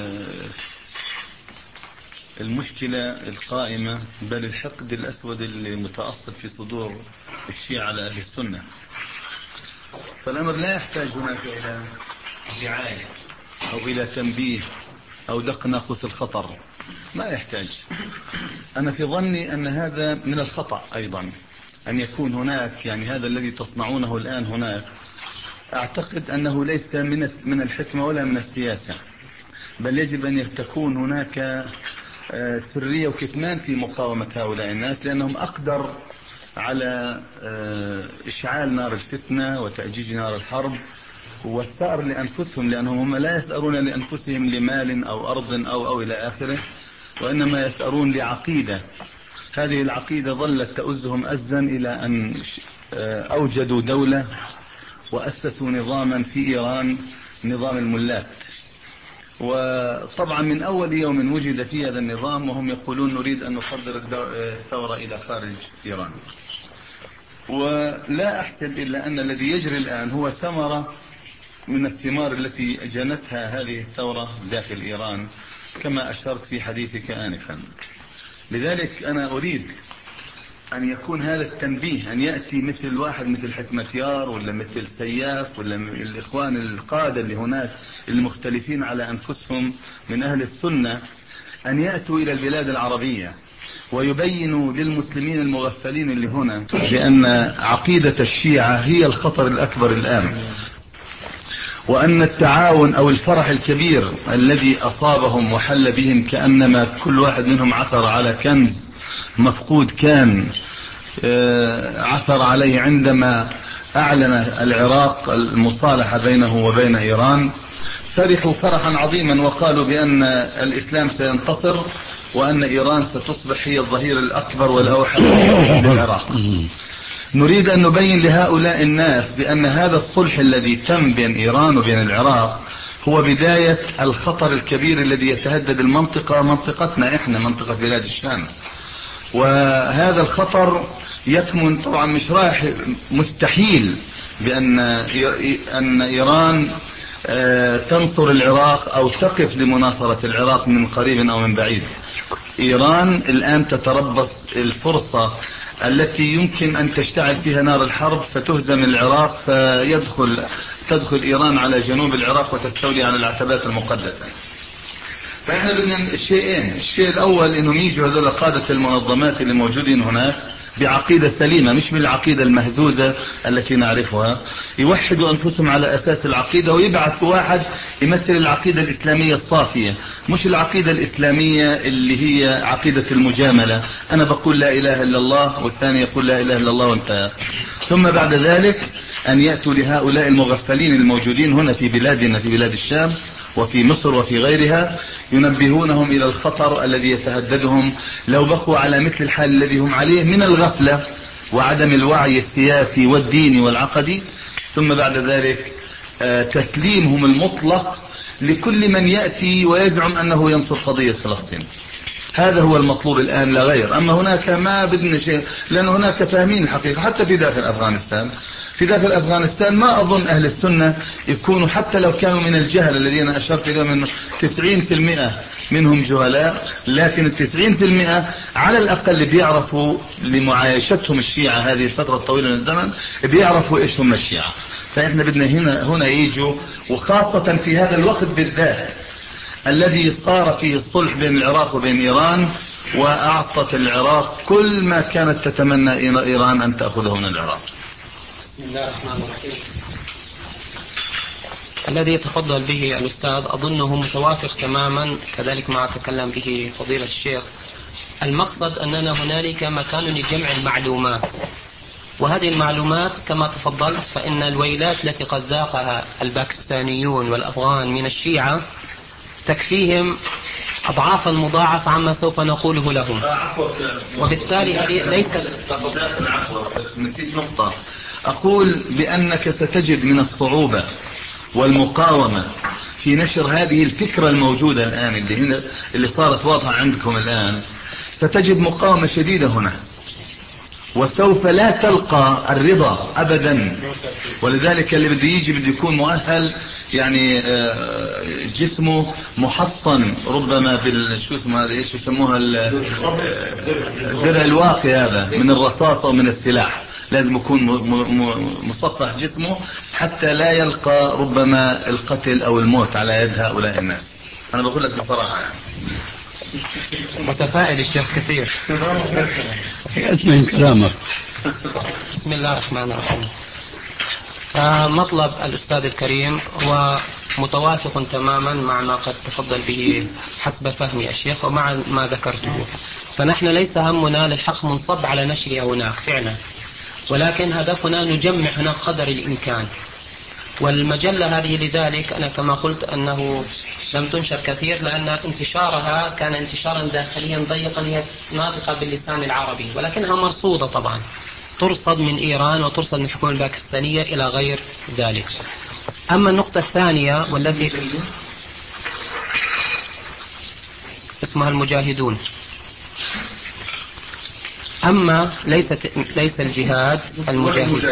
المشكلة القائمة، بل الحقد الأسود المتأصل في صدور الشيعة على أهل السنة. فالأمر لا يحتاج هناك إلى دعاية أو إلى تنبيه أو دق ناقوس الخطر، ما يحتاج. أنا في ظني أن هذا من الخطأ أيضا أن يكون هناك، يعني هذا الذي تصنعونه الآن هناك أعتقد أنه ليس من من الحكمة ولا من السياسة، بل يجب أن تكون هناك سرية وكتمان في مقاومة هؤلاء الناس، لأنهم أقدر على إشعال نار الفتنة وتأجيج نار الحرب والثأر لأنفسهم، لأنهم هم لا يثأرون لأنفسهم لمال أو أرض أو أو إلى آخره، وإنما يثأرون لعقيدة. هذه العقيدة ظلت تؤزهم أزا إلى أن أوجدوا دولة وأسسوا نظاما في إيران، نظام الملات. وطبعا من أول يوم وجد في هذا النظام وهم يقولون نريد أن نصدر الثورة إلى خارج إيران. ولا أحسب إلا أن الذي يجري الآن هو ثمرة من الثمار التي جنتها هذه الثورة داخل إيران، كما أشرت في حديثك آنفا. لذلك أنا أريد أن يكون هذا التنبيه، أن يأتي مثل واحد مثل حكمتيار ولا مثل سياف ولا الإخوان القادة اللي هناك المختلفين على أنفسهم من أهل السنة، أن يأتوا إلى البلاد العربية ويبينوا للمسلمين المغفلين اللي هنا بأن عقيدة الشيعة هي الخطر الأكبر الآن، وأن التعاون أو الفرح الكبير الذي أصابهم وحل بهم كأنما كل واحد منهم عثر على كنز مفقود كان عثر عليه عندما أعلن العراق المصالحة بينه وبين إيران، فرحوا فرحا عظيما وقالوا بأن الإسلام سينتصر وأن إيران ستصبح هي الظهير الأكبر والأوحد للعراق. نريد أن نبين لهؤلاء الناس بأن هذا الصلح الذي تم بين إيران وبين العراق هو بداية الخطر الكبير الذي يتهدد المنطقة، منطقتنا إحنا، منطقة بلاد الشام. وهذا الخطر يكمن طبعا مش رايح، مستحيل بأن أن إيران تنصر العراق أو تقف لمناصرة العراق من قريب أو من بعيد. إيران الآن تتربص الفرصة التي يمكن أن تشتعل فيها نار الحرب فتهزم العراق، فيدخل تدخل إيران على جنوب العراق وتستولي على العتبات المقدسة. فإحنا بدنا الشيئين، الشيء الأول إنهم يجوا هذول قادة المنظمات اللي موجودين هناك بعقيدة سليمة، مش بالعقيدة المهزوزة التي نعرفها، يوحدوا أنفسهم على أساس العقيدة ويبعثوا واحد يمثل العقيدة الإسلامية الصافية، مش العقيدة الإسلامية اللي هي عقيدة المجاملة، أنا بقول لا إله إلا الله والثاني يقول لا إله إلا الله وانتهى. ثم بعد ذلك أن يأتوا لهؤلاء المغفلين الموجودين هنا في بلادنا، في بلاد الشام وفي مصر وفي غيرها، ينبهونهم إلى الخطر الذي يتهددهم لو بقوا على مثل الحال الذي هم عليه من الغفلة وعدم الوعي السياسي والديني والعقدي. ثم بعد ذلك تسليمهم المطلق لكل من يأتي ويزعم أنه ينصر قضية فلسطين. هذا هو المطلوب الآن لا غير. أما هناك ما بدنا شيء، لأن هناك فاهمين الحقيقة حتى في داخل أفغانستان. في داخل أفغانستان ما أظن أهل السنة يكونوا، حتى لو كانوا من الجهل الذين أشرت إليهم من تسعين في المئة منهم جهلاء، لكن التسعين في المئة على الأقل بيعرفوا لمعايشتهم الشيعة هذه الفترة الطويلة من الزمن، بيعرفوا إيش هم الشيعة. فإحنا بدنا هنا هنا يجوا، وخاصة في هذا الوقت بالذات الذي صار فيه الصلح بين العراق وبين إيران، وأعطت العراق كل ما كانت تتمنى إيران أن تأخذه من العراق. بسم الله الرحمن الرحيم. الذي يتفضل به الأستاذ أظنه متوافق تماما كذلك ما تكلم به فضيلة الشيخ. المقصد أننا هنالك مكان لجمع المعلومات، وهذه المعلومات كما تفضلت فإن الويلات التي قد ذاقها الباكستانيون والأفغان من الشيعة تكفيهم أضعافا مضاعفة عما سوف نقوله لهم. وبالتالي هذه ليست نسيت نقطة، أقول بأنك ستجد من الصعوبة والمقاومة في نشر هذه الفكرة الموجودة الآن اللي, هنا اللي صارت واضحة عندكم الآن. ستجد مقاومة شديدة هنا، وسوف لا تلقى الرضا أبدا. ولذلك اللي بده يجي بده يكون مؤهل، يعني جسمه محصن ربما بال شو اسمه هذا، ايش يسموها، الدرع الواقي هذا من الرصاصة ومن السلاح. لازم يكون مصفح جسمه حتى لا يلقى ربما القتل او الموت على يد هؤلاء الناس. انا بقول لك بصراحة يعني. متفائل الشيخ كثير. من كلامك. بسم الله الرحمن الرحيم. فمطلب الأستاذ الكريم هو متوافق تماما مع ما قد تفضل به حسب فهمي الشيخ ومع ما ذكرته. فنحن ليس همنا للحق منصب على نشرها هناك فعلا، ولكن هدفنا نجمع هناك قدر الإمكان. والمجلة هذه لذلك أنا كما قلت أنه لم تنشر كثير، لأن انتشارها كان انتشارا داخليا ضيقا، هي ناطقة باللسان العربي ولكنها مرصودة طبعا، ترصد من إيران وترصد من الحكومة الباكستانية إلى غير ذلك. أما النقطة الثانية والتي اسمها المجاهدون، أما ليست ليس الجهاد المجاهد.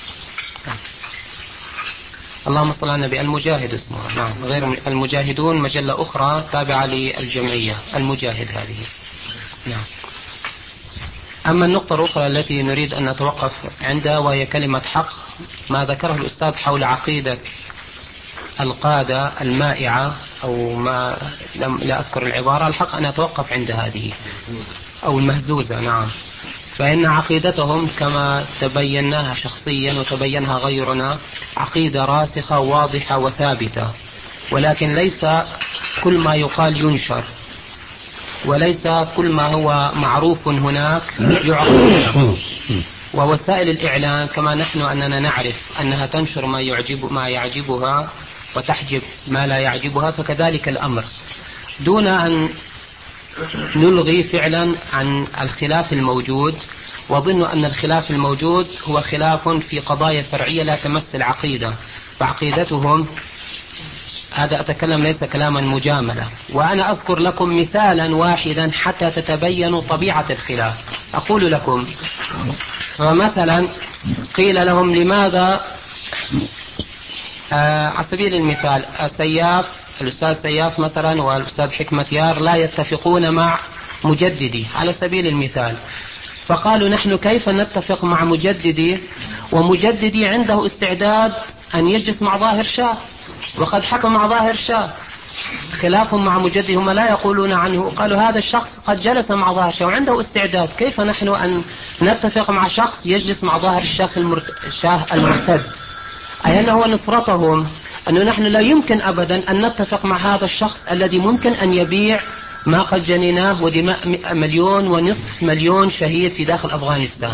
اللهم صل على النبي. المجاهد اسمه، نعم، غير المجاهدون مجلة أخرى تابعة للجمعية المجاهد هذه. نعم. أما النقطة الأخرى التي نريد أن نتوقف عندها وهي كلمة حق، ما ذكره الأستاذ حول عقيدة القادة المائعة أو ما لم لا أذكر العبارة، الحق أن أتوقف عند هذه أو المهزوزة. نعم، فإن عقيدتهم كما تبيناها شخصيا وتبينها غيرنا عقيدة راسخة واضحة وثابتة، ولكن ليس كل ما يقال ينشر، وليس كل ما هو معروف هناك يعقل. ووسائل الإعلام كما نحن أننا نعرف أنها تنشر ما يعجب ما يعجبها وتحجب ما لا يعجبها، فكذلك الأمر، دون أن نلغي فعلا عن الخلاف الموجود. وظن أن الخلاف الموجود هو خلاف في قضايا فرعية لا تمس العقيدة، فعقيدتهم هذا أتكلم ليس كلاما مجاملة. وأنا أذكر لكم مثالا واحدا حتى تتبين طبيعة الخلاف. أقول لكم، فمثلا قيل لهم لماذا آه على سبيل المثال سياف الأستاذ سياف مثلا والأستاذ حكمة يار لا يتفقون مع مجددي على سبيل المثال، فقالوا نحن كيف نتفق مع مجددي ومجددي عنده استعداد أن يجلس مع ظاهر شاه وقد حكم مع ظاهر شاه، خلافهم مع مجددي هم لا يقولون عنه، قالوا هذا الشخص قد جلس مع ظاهر شاه وعنده استعداد، كيف نحن أن نتفق مع شخص يجلس مع ظاهر الشاه المرتد؟ أي أنه نصرتهم أنه نحن لا يمكن أبدا أن نتفق مع هذا الشخص الذي ممكن أن يبيع ما قد جنيناه ودماء مليون ونصف مليون شهيد في داخل أفغانستان.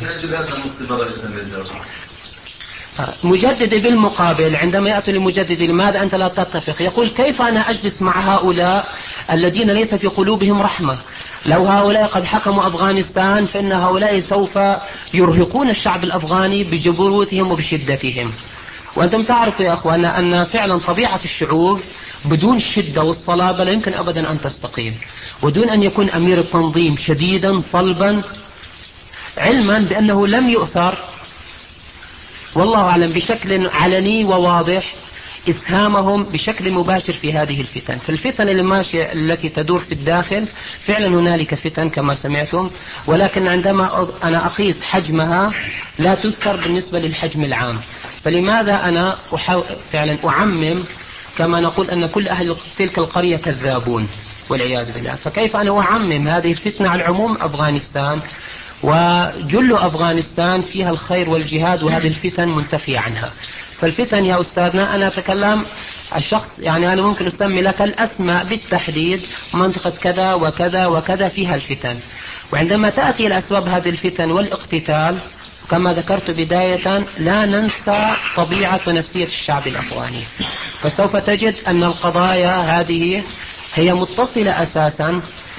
مجدد بالمقابل عندما يأتي لمجدد لماذا أنت لا تتفق؟ يقول كيف أنا أجلس مع هؤلاء الذين ليس في قلوبهم رحمة؟ لو هؤلاء قد حكموا أفغانستان فإن هؤلاء سوف يرهقون الشعب الأفغاني بجبروتهم وبشدتهم. وأنتم تعرفوا يا أخوانا أن فعلا طبيعة الشعوب بدون الشدة والصلابة لا يمكن أبدا أن تستقيم، ودون أن يكون أمير التنظيم شديدا صلبا، علما بأنه لم يؤثر والله أعلم بشكل علني وواضح إسهامهم بشكل مباشر في هذه الفتن. فالفتن الماشية التي تدور في الداخل فعلا هنالك فتن كما سمعتم، ولكن عندما أنا أقيس حجمها لا تذكر بالنسبة للحجم العام. فلماذا أنا فعلا أعمم كما نقول أن كل أهل تلك القرية كذابون والعياذ بالله؟ فكيف أنا أعمم هذه الفتنة على العموم أفغانستان، وجل أفغانستان فيها الخير والجهاد وهذه الفتن منتفية عنها. فالفتن يا أستاذنا أنا أتكلم الشخص يعني أنا ممكن أسمي لك الأسماء بالتحديد، منطقة كذا وكذا وكذا فيها الفتن. وعندما تأتي الأسباب هذه الفتن والاقتتال كما ذكرت بداية لا ننسى طبيعة ونفسية الشعب الأفغاني، فسوف تجد أن القضايا هذه هي متصلة أساسا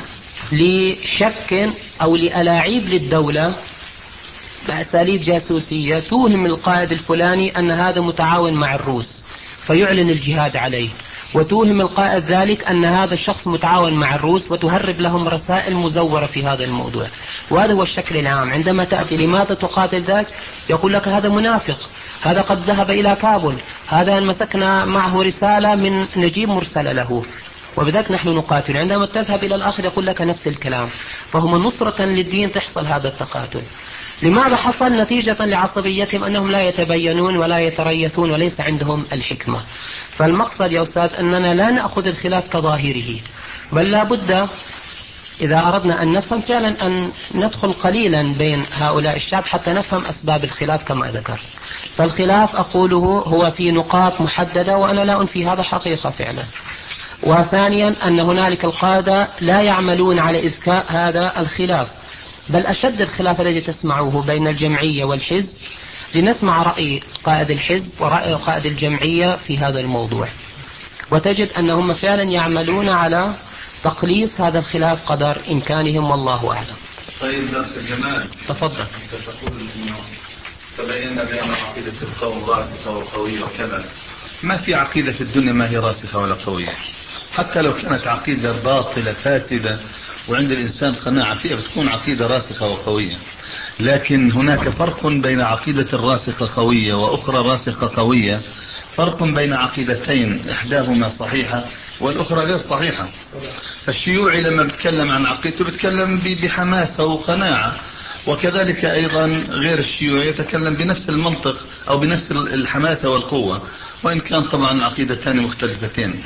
لشك أو لألاعيب للدولة بأساليب جاسوسية توهم القائد الفلاني أن هذا متعاون مع الروس فيعلن الجهاد عليه، وتوهم القائد ذلك أن هذا الشخص متعاون مع الروس وتهرب لهم رسائل مزورة في هذا الموضوع. وهذا هو الشكل العام. عندما تأتي لماذا تقاتل ذاك يقول لك هذا منافق، هذا قد ذهب إلى كابول، هذا مسكنا معه رسالة من نجيب مرسلة له وبذلك نحن نقاتل. عندما تذهب إلى الآخر يقول لك نفس الكلام. فهم نصرة للدين تحصل هذا التقاتل. لماذا حصل؟ نتيجة لعصبيتهم أنهم لا يتبينون ولا يتريثون وليس عندهم الحكمة. فالمقصد يا أستاذ أننا لا نأخذ الخلاف كظاهره، بل لا بد إذا أردنا أن نفهم فعلا أن ندخل قليلا بين هؤلاء الشعب حتى نفهم أسباب الخلاف كما ذكرت. فالخلاف أقوله هو في نقاط محددة وأنا لا أنفي هذا حقيقة فعلا. وثانيا أن هنالك القادة لا يعملون على إذكاء هذا الخلاف، بل أشد الخلاف الذي تسمعوه بين الجمعية والحزب لنسمع رأي قائد الحزب ورأي قائد الجمعية في هذا الموضوع، وتجد أنهم فعلا يعملون على تقليص هذا الخلاف قدر إمكانهم والله أعلم. طيب درس الجمال تفضل. أنت تقول إنه تبين بأن عقيدة القوم راسخة وقوية وكذا. ما في عقيدة في الدنيا ما هي راسخة ولا قوية، حتى لو كانت عقيدة باطلة فاسدة وعند الإنسان قناعة فيها بتكون عقيدة راسخة وقوية. لكن هناك فرق بين عقيدة راسخة قوية وأخرى راسخة قوية، فرق بين عقيدتين إحداهما صحيحة والأخرى غير صحيحة. الشيوعي لما بتكلم عن عقيدته بتكلم بحماسة وقناعة، وكذلك أيضا غير الشيوعي يتكلم بنفس المنطق أو بنفس الحماسة والقوة، وإن كان طبعا عقيدتان مختلفتين.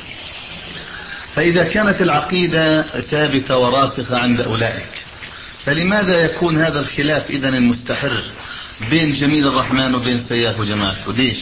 فإذا كانت العقيدة ثابتة وراسخة عند أولئك، فلماذا يكون هذا الخلاف إذن المستحر بين جميل الرحمن وبين سياف وجماعته؟ ليش؟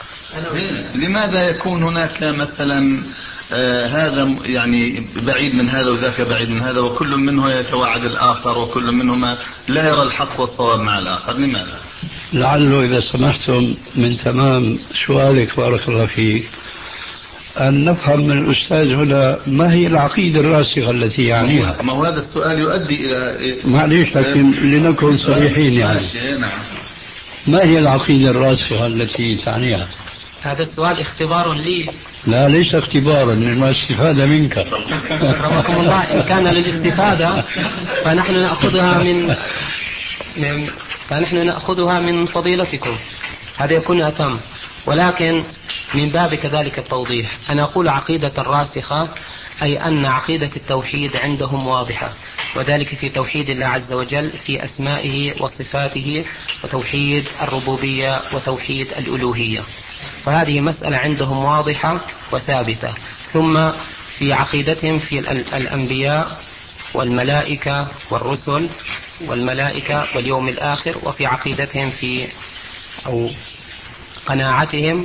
لماذا يكون هناك مثلا آه هذا يعني بعيد من هذا وذاك بعيد من هذا، وكل منه يتوعد الآخر، وكل منهما لا يرى الحق والصواب مع الآخر؟ لماذا؟ لعله إذا سمحتم من تمام سؤالك بارك الله فيك أن نفهم من الأستاذ هنا ما هي العقيدة الراسخة التي يعنيها. ما هو هذا السؤال يؤدي إلى معليش، لكن لنكن صريحين يعني نعم. ما هي العقيدة الراسخة التي تعنيها؟ هذا السؤال اختبار لي. لا ليس اختبارا، إنما استفادة منك. رحمكم الله. إن كان للاستفادة فنحن نأخذها من, من فنحن نأخذها من فضيلتكم، هذا يكون أتم. ولكن من باب كذلك التوضيح، أنا أقول عقيدة راسخة أي أن عقيدة التوحيد عندهم واضحة، وذلك في توحيد الله عز وجل في أسمائه وصفاته، وتوحيد الربوبية وتوحيد الألوهية، فهذه مسألة عندهم واضحة وثابتة. ثم في عقيدتهم في الأنبياء والملائكة والرسل والملائكة واليوم الآخر، وفي عقيدتهم في أو قناعتهم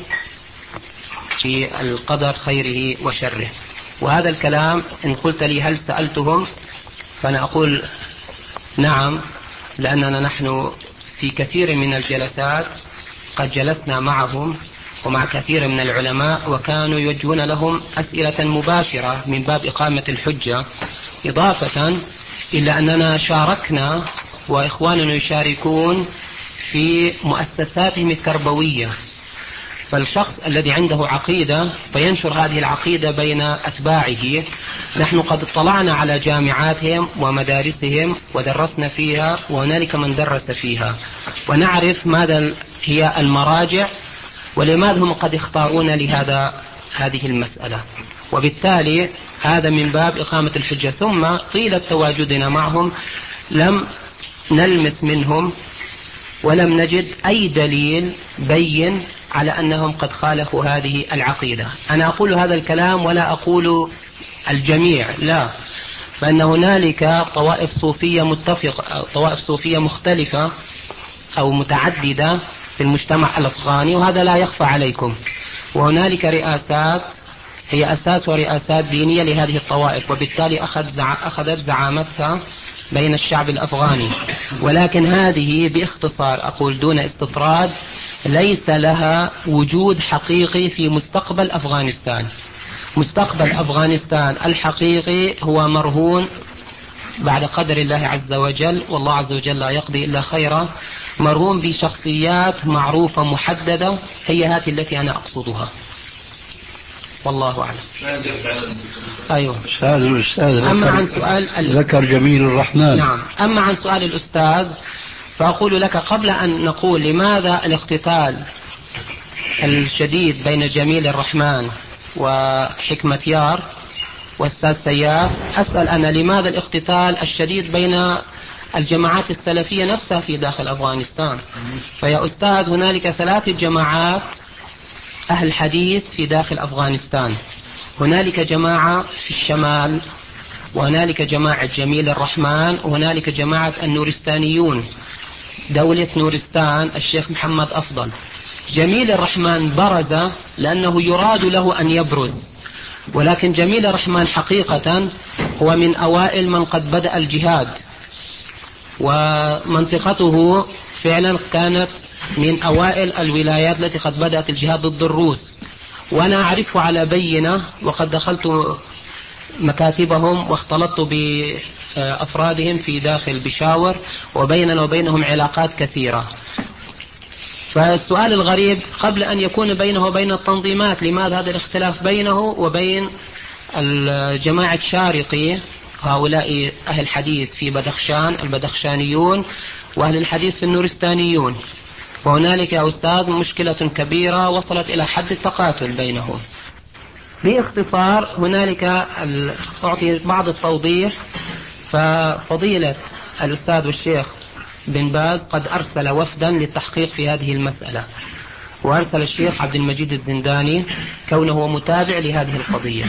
في القدر خيره وشره. وهذا الكلام إن قلت لي هل سألتهم، فأنا أقول نعم، لأننا نحن في كثير من الجلسات قد جلسنا معهم ومع كثير من العلماء، وكانوا يوجهون لهم أسئلة مباشرة من باب إقامة الحجة، إضافة إلى أننا شاركنا وإخواننا يشاركون في مؤسساتهم التربوية. فالشخص الذي عنده عقيدة فينشر هذه العقيدة بين أتباعه. نحن قد اطلعنا على جامعاتهم ومدارسهم ودرسنا فيها، وهنالك من درس فيها، ونعرف ماذا هي المراجع ولماذا هم قد اختارون لهذا هذه المسألة. وبالتالي هذا من باب إقامة الحجة. ثم طيلة تواجدنا معهم لم نلمس منهم ولم نجد أي دليل بين على أنهم قد خالفوا هذه العقيدة. أنا أقول هذا الكلام ولا أقول الجميع، لا، فإن هنالك طوائف صوفية متفقة، طوائف صوفية مختلفة أو متعددة في المجتمع الأفغاني، وهذا لا يخفى عليكم. وهنالك رئاسات هي أساس ورئاسات دينية لهذه الطوائف، وبالتالي أخذت زعامتها بين الشعب الأفغاني. ولكن هذه باختصار أقول دون استطراد ليس لها وجود حقيقي في مستقبل أفغانستان. مستقبل أفغانستان الحقيقي هو مرهون بعد قدر الله عز وجل، والله عز وجل لا يقضي إلا خيرا، مرهون بشخصيات معروفة محددة، هي هذه التي أنا أقصدها، والله أعلم. أيوة. سؤال الأستاذ أما عن سؤال ذكر جميل الرحمن. نعم. أما عن سؤال الأستاذ فأقول لك قبل أن نقول لماذا الاقتتال الشديد بين جميل الرحمن وحكمة يار والأستاذ سياف، أسأل أنا لماذا الاقتتال الشديد بين الجماعات السلفية نفسها في داخل أفغانستان؟ فيا أستاذ هنالك ثلاث جماعات أهل حديث في داخل أفغانستان. هنالك جماعة في الشمال، وهنالك جماعة جميل الرحمن، وهنالك جماعة النورستانيون، دولة نورستان الشيخ محمد أفضل. جميل الرحمن برز لأنه يراد له أن يبرز، ولكن جميل الرحمن حقيقة هو من أوائل من قد بدأ الجهاد، ومنطقته فعلا كانت من أوائل الولايات التي قد بدأت الجهاد ضد الروس، وأنا أعرفه على بينة، وقد دخلت مكاتبهم واختلطت بأفرادهم في داخل بشاور، وبيننا وبينهم علاقات كثيرة. فالسؤال الغريب قبل أن يكون بينه وبين التنظيمات، لماذا هذا الاختلاف بينه وبين الجماعة شارقي، هؤلاء أهل الحديث في بدخشان البدخشانيون، وأهل الحديث في النورستانيون؟ فهنالك يا أستاذ مشكلة كبيرة وصلت إلى حد التقاتل بينهم. باختصار هنالك أعطي بعض التوضيح. ففضيلة الأستاذ والشيخ بن باز قد أرسل وفدا للتحقيق في هذه المسألة، وأرسل الشيخ عبد المجيد الزنداني كونه متابع لهذه القضية،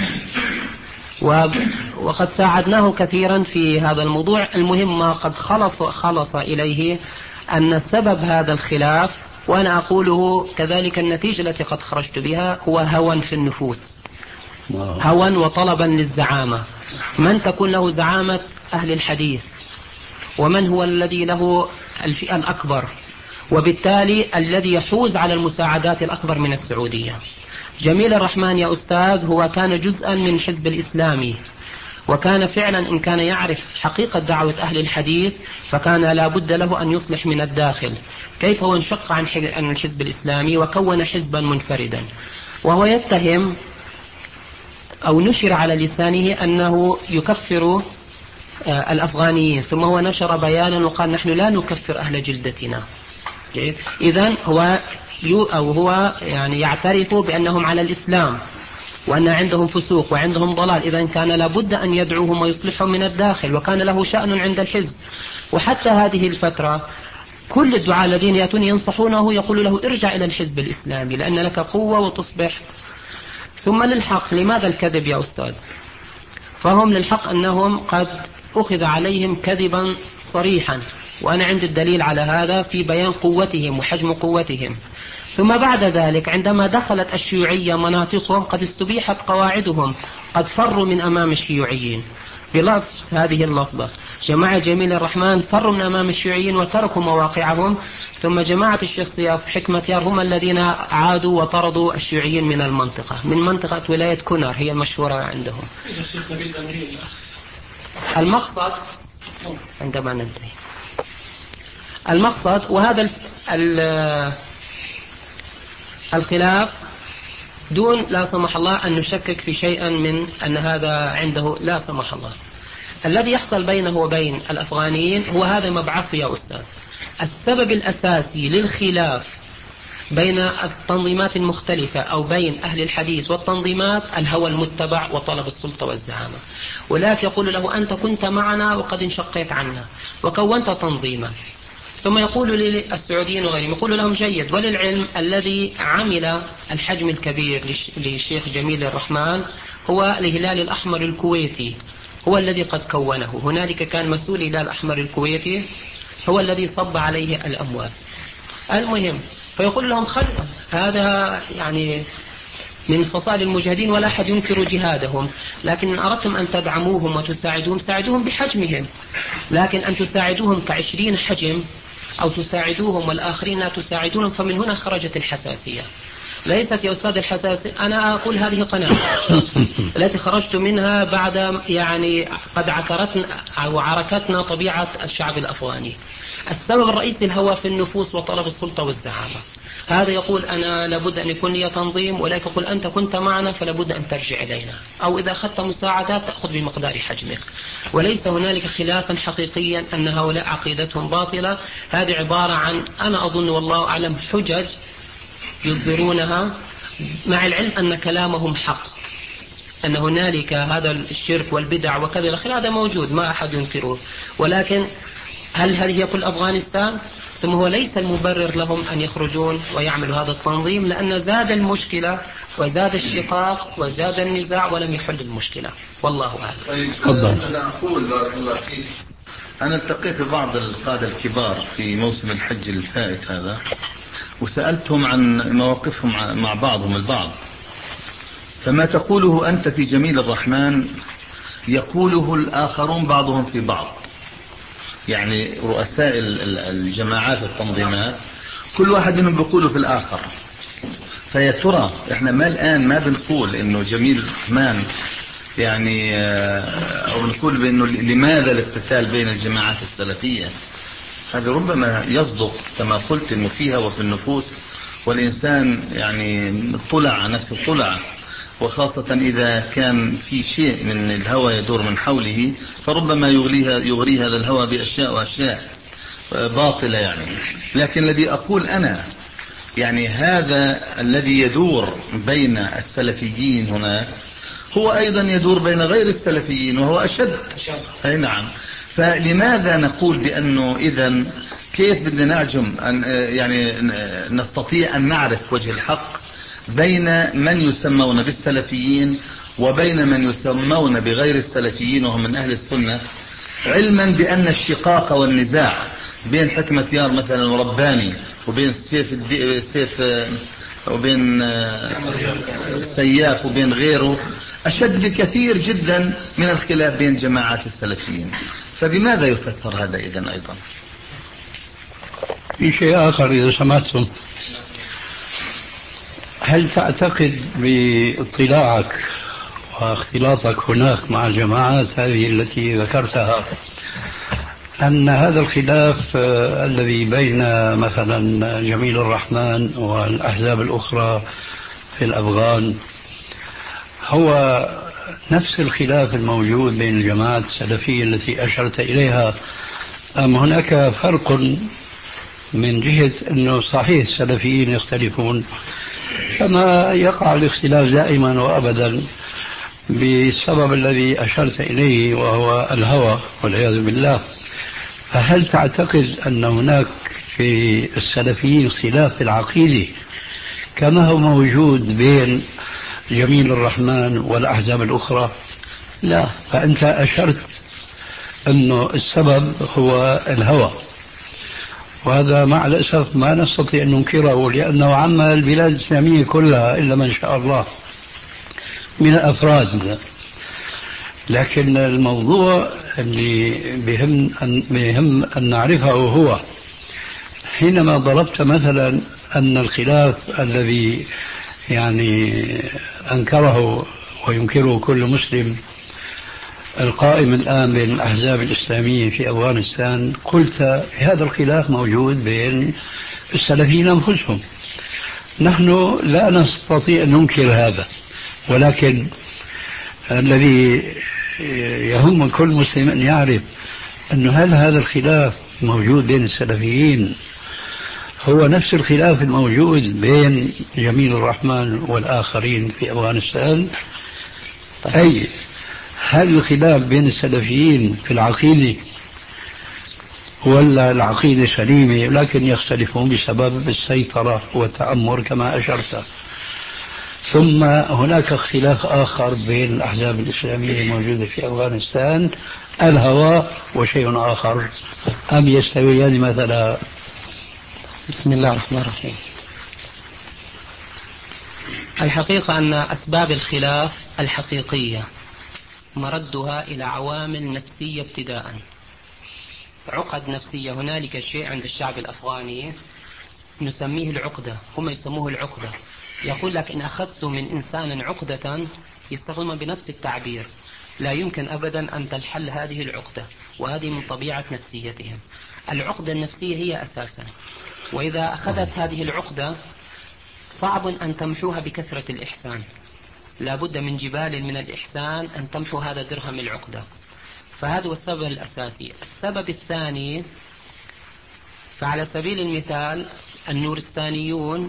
وقد ساعدناه كثيرا في هذا الموضوع. المهم ما قد خلص, خلص إليه أن سبب هذا الخلاف، وأنا أقوله كذلك النتيجة التي قد خرجت بها، هو هوى في النفوس، هوى وطلبا للزعامة. من تكون له زعامة أهل الحديث، ومن هو الذي له الفئة الأكبر، وبالتالي الذي يفوز على المساعدات الأكبر من السعودية. جميل الرحمن يا أستاذ هو كان جزءا من الحزب الإسلامي، وكان فعلا إن كان يعرف حقيقة دعوة أهل الحديث فكان لا بد له أن يصلح من الداخل. كيف هو انشق عن الحزب الإسلامي وكون حزبا منفردا، وهو يتهم أو نشر على لسانه أنه يكفر الأفغانيين، ثم هو نشر بيانا وقال نحن لا نكفر أهل جلدتنا. إذن هو أو هو يعني يعترف بأنهم على الإسلام، وأن عندهم فسوق وعندهم ضلال. إذن كان لابد أن يدعوهم ويصلحهم من الداخل، وكان له شأن عند الحزب. وحتى هذه الفترة كل الدعاء الذين يأتون ينصحونه يقول له ارجع إلى الحزب الإسلامي لأن لك قوة وتصبح. ثم للحق، لماذا الكذب يا أستاذ؟ فهم للحق أنهم قد أخذ عليهم كذبا صريحا، وأنا عندي الدليل على هذا في بيان قوتهم وحجم قوتهم. ثم بعد ذلك عندما دخلت الشيوعية مناطقهم قد استبيحت قواعدهم، قد فروا من أمام الشيوعيين بلفظ هذه اللفظة. جماعة جميل الرحمن فروا من أمام الشيوعيين وتركوا مواقعهم، ثم جماعة الشيخ صياف حكمة يار هم الذين عادوا وطردوا الشيوعيين من المنطقة، من منطقة ولاية كونر هي المشهورة عندهم. المقصد عندما ننتهي المقصد وهذا الخلاف دون لا سمح الله أن نشكك في شيئا من أن هذا عنده لا سمح الله. الذي يحصل بينه وبين الأفغانيين هو هذا مبعثه يا أستاذ. السبب الأساسي للخلاف بين التنظيمات المختلفة أو بين أهل الحديث والتنظيمات الهوى المتبع وطلب السلطة والزعامة. ولكن يقول له أنت كنت معنا وقد انشقيت عنا وكونت تنظيما، ثم يقول للسعوديين وغيرهم يقول لهم جيد. وللعلم الذي عمل الحجم الكبير للشيخ جميل الرحمن هو الهلال الأحمر الكويتي، هو الذي قد كونه. هنالك كان مسؤول الهلال الأحمر الكويتي هو الذي صب عليه الأموال. المهم فيقول لهم خلوا هذا يعني من فصائل المجاهدين ولا أحد ينكر جهادهم، لكن إن أردتم أن تدعموهم وتساعدوهم ساعدوهم بحجمهم، لكن أن تساعدوهم كعشرين حجم أو تساعدوهم والآخرين لا تساعدونهم، فمن هنا خرجت الحساسية. ليست يا أستاذ الحساسية، أنا أقول هذه قناعة التي خرجت منها بعد يعني قد عكرتنا أو عركتنا طبيعة الشعب الأفغاني. السبب الرئيسي الهوى في النفوس وطلب السلطة والزعامة. هذا يقول أنا لابد أن يكون لي تنظيم، ولكن يقول أنت كنت معنا فلابد أن ترجع إلينا، أو إذا أخذت مساعدات تأخذ بمقدار حجمك. وليس هنالك خلافا حقيقيا أن هؤلاء عقيدتهم باطلة. هذه عبارة عن أنا أظن والله أعلم حجج يصدرونها، مع العلم أن كلامهم حق، أن هنالك هذا الشرك والبدع وكذا هذا موجود ما أحد ينكره، ولكن هل هذه هي كل أفغانستان؟ ثم هو ليس المبرر لهم أن يخرجون ويعملوا هذا التنظيم، لأن زاد المشكلة وزاد الشقاق وزاد النزاع ولم يحل المشكلة. والله أعلم. طيب أنا أقول بارك الله فيك، أنا التقيت ببعض القادة الكبار في موسم الحج الفائت هذا وسألتهم عن مواقفهم مع بعضهم البعض، فما تقوله أنت في جميل الرحمن يقوله الآخرون بعضهم في بعض. يعني رؤساء الجماعات التنظيمات كل واحد منهم بيقوله في الآخر. فيا ترى احنا ما الآن ما بنقول انه جميل الرحمن يعني او نقول بانه لماذا الاقتتال بين الجماعات السلفية؟ هذا ربما يصدق كما قلت انه فيها وفي النفوس، والإنسان يعني طلع نفسه طلع، وخاصة إذا كان في شيء من الهوى يدور من حوله فربما يغريها يغري هذا الهوى بأشياء وأشياء باطلة يعني. لكن الذي أقول أنا يعني هذا الذي يدور بين السلفيين هنا هو أيضا يدور بين غير السلفيين وهو أشد. أي نعم. فلماذا نقول بأنه إذن كيف بدنا نعجم أن يعني نستطيع أن نعرف وجه الحق بين من يسمون بالسلفيين وبين من يسمون بغير السلفيين وهم من أهل السنة، علما بأن الشقاق والنزاع بين حكمة يار مثلا ورباني وبين سيف الدي سيف وبين السياف وبين غيره أشد بكثير جدا من الخلاف بين جماعات السلفيين. فبماذا يفسر هذا إذن أيضا؟ في شيء آخر إذا سمحتم، هل تعتقد باطلاعك واختلاطك هناك مع الجماعات هذه التي ذكرتها أن هذا الخلاف الذي بين مثلا جميل الرحمن والأحزاب الأخرى في الأفغان هو نفس الخلاف الموجود بين الجماعات السلفية التي أشرت إليها، أم هناك فرق من جهة أنه صحيح السلفيين يختلفون كما يقع الاختلاف دائما وأبدا بالسبب الذي أشرت إليه وهو الهوى والعياذ بالله؟ فهل تعتقد أن هناك في السلفيين خلاف في العقيدة كما هو موجود بين جميل الرحمن والأحزاب الأخرى؟ لا، فأنت أشرت أنه السبب هو الهوى، وهذا مع الأسف ما نستطيع أن ننكره لأنه عم البلاد الإسلامية كلها إلا من شاء الله من الأفراد. لكن الموضوع اللي بهم أن, بهم أن نعرفه هو حينما ضربت مثلا أن الخلاف الذي يعني أنكره وينكره كل مسلم القائم الآن بين الأحزاب الإسلامية في أفغانستان، قلت هذا الخلاف موجود بين السلفيين أنفسهم. نحن لا نستطيع أن ننكر هذا، ولكن الذي يهم كل مسلم أن يعرف أن هل هذا الخلاف موجود بين السلفيين هو نفس الخلاف الموجود بين جميل الرحمن والآخرين في أفغانستان؟ أي هل الخلاف بين السلفيين في العقيدة ولا العقيدة سليمة لكن يختلفون بسبب السيطرة والتأمر كما أشرت؟ ثم هناك اختلاف آخر بين الأحزاب الإسلامية الموجودة في أفغانستان، الهوى وشيء آخر، أم يستويان مثلا؟ بسم الله الرحمن الرحيم. الحقيقة أن أسباب الخلاف الحقيقية مردها إلى عوامل نفسية ابتداء، عقد نفسية. هنالك شيء عند الشعب الأفغاني نسميه العقدة، هم يسموه العقدة. يقول لك إن أخذت من إنسان عقدة يستخدم بنفس التعبير، لا يمكن أبدا أن تنحل هذه العقدة، وهذه من طبيعة نفسيتهم. العقدة النفسية هي أساسا، وإذا أخذت هذه العقدة صعب أن تمحوها بكثرة الإحسان، لا بد من جبال من الإحسان أن تمحو هذا درهم العقدة. فهذا هو السبب الأساسي. السبب الثاني، فعلى سبيل المثال النورستانيون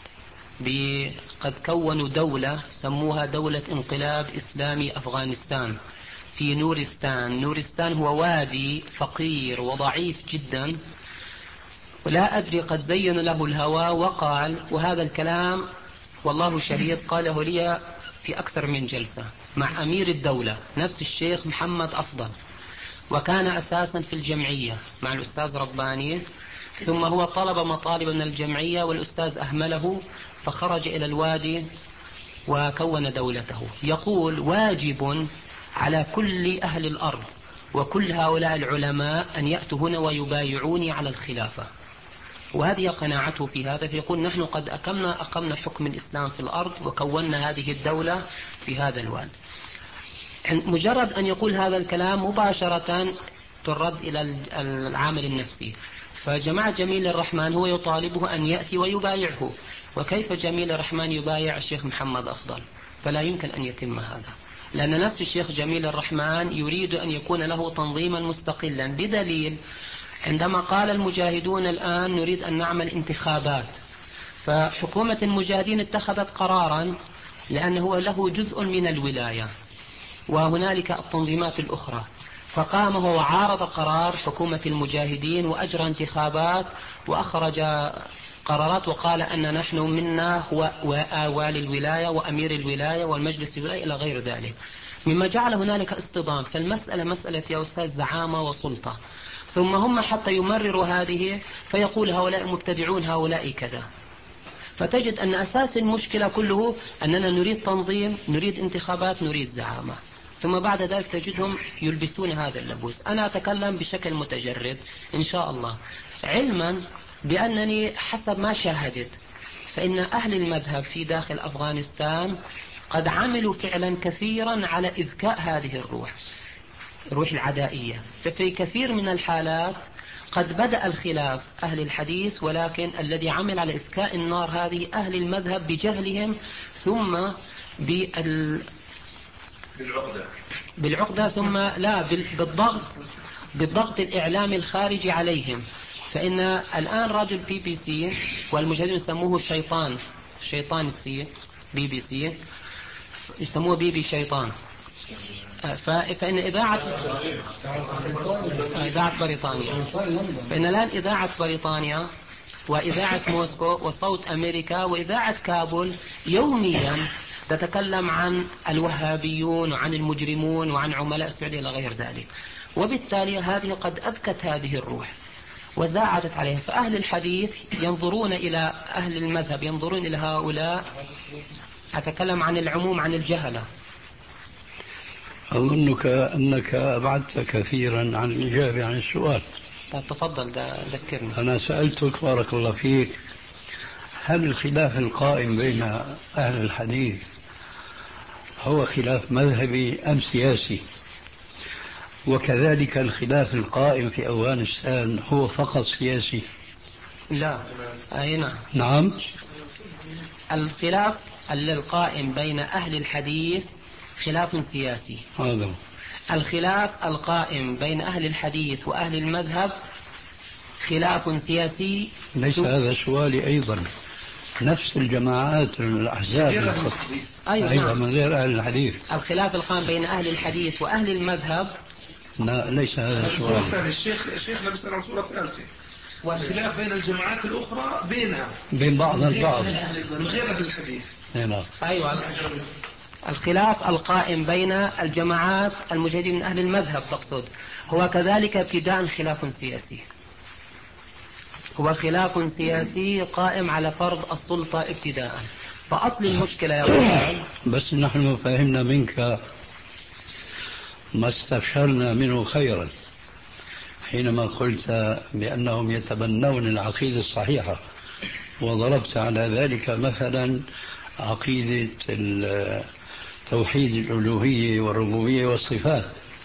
قد كونوا دولة سموها دولة انقلاب إسلامي أفغانستان في نورستان. نورستان هو وادي فقير وضعيف جدا، ولا أدري قد زين له الهوى وقال، وهذا الكلام والله شهيد قاله لي في أكثر من جلسة مع أمير الدولة نفس الشيخ محمد أفضل، وكان أساسا في الجمعية مع الأستاذ رباني، ثم هو طلب مطالب من الجمعية والأستاذ أهمله فخرج إلى الوادي وكون دولته. يقول واجب على كل أهل الأرض وكل هؤلاء العلماء أن يأتوا هنا ويبايعوني على الخلافة، وهذه قناعته في هذا. فيقول نحن قد أقمنا أقمنا حكم الإسلام في الأرض وكونا هذه الدولة في هذا الوادي. مجرد أن يقول هذا الكلام مباشرة ترد إلى العامل النفسي. فجماعة جميل الرحمن هو يطالبه أن يأتي ويبايعه، وكيف جميل الرحمن يبايع الشيخ محمد أفضل؟ فلا يمكن أن يتم هذا، لأن نفس الشيخ جميل الرحمن يريد أن يكون له تنظيما مستقلا، بدليل عندما قال المجاهدون الآن نريد أن نعمل انتخابات، فحكومة المجاهدين اتخذت قرارا لأنه له جزء من الولاية، وهنالك التنظيمات الأخرى. فقام هو وعارض قرار حكومة المجاهدين وأجرى انتخابات وأخرج قرارات وقال أن نحن منا هو والي الولاية وأمير الولاية والمجلس الولاية إلى غير ذلك، مما جعل هنالك اصطدام. فالمسألة مسألة يا أستاذ زعامة وسلطة، ثم هم حتى يمرروا هذه فيقول هؤلاء مبتدعون هؤلاء كذا. فتجد أن أساس المشكلة كله أننا نريد تنظيم، نريد انتخابات، نريد زعامة، ثم بعد ذلك تجدهم يلبسون هذا اللبوس. أنا أتكلم بشكل متجرد إن شاء الله، علما بأنني حسب ما شاهدت فإن أهل المذهب في داخل أفغانستان قد عملوا فعلا كثيرا على إذكاء هذه الروح، روح العدائية. ففي كثير من الحالات قد بدأ الخلاف أهل الحديث، ولكن الذي عمل على إسكاء النار هذه أهل المذهب بجهلهم، ثم بال... بالعقدة بالعقدة ثم لا بالضغط بالضغط الإعلامي الخارجي عليهم. فإن الآن رجل بي بي سي والمجاهدين يسموه شيطان، شيطان السي بي بي سي يسموه بي بي شيطان. فإن إذاعة إذاعة بريطانيا، فإن الآن إذاعة بريطانيا وإذاعة موسكو وصوت أمريكا وإذاعة كابول يوميا تتكلم عن الوهابيون وعن المجرمون وعن عملاء السعودية إلى غير ذلك، وبالتالي هذه قد أذكت هذه الروح وزاعدت عليها. فأهل الحديث ينظرون إلى أهل المذهب، ينظرون إلى هؤلاء، أتكلم عن العموم عن الجهلة. أظنك أنك أبعدت كثيرا عن الإجابة عن السؤال. تفضل ذكرني. أنا سألتك بارك الله فيك، هل الخلاف القائم بين أهل الحديث هو خلاف مذهبي أم سياسي؟ وكذلك الخلاف القائم في أفغانستان هو فقط سياسي؟ لا، أي نعم. نعم. الخلاف القائم بين أهل الحديث خلاف سياسي. هذا الخلاف القائم بين أهل الحديث وأهل المذهب خلاف سياسي. ليس هذا سؤالي أيضا، نفس الجماعات الأحزاب أيوة, أيوة نعم. من غير أهل الحديث. الخلاف القائم بين أهل الحديث وأهل المذهب لا، ليس هذا سؤالي. الشيخ الشيخ لبس عن صورة ثالثة، والخلاف بين الجماعات الأخرى بينها بين بعضها البعض من غير أهل الحديث. نعم. أيوة، الخلاف القائم بين الجماعات المجاهدين من أهل المذهب تقصد، هو كذلك ابتداء خلاف سياسي، هو خلاف سياسي قائم على فرض السلطة ابتداء. فأصل المشكلة يا رجال، بس نحن فهمنا منك ما استبشرنا منه خيرا حينما قلت بأنهم يتبنون العقيدة الصحيحة، وضربت على ذلك مثلا عقيدة توحيد الألوهية والربوبية والصفات.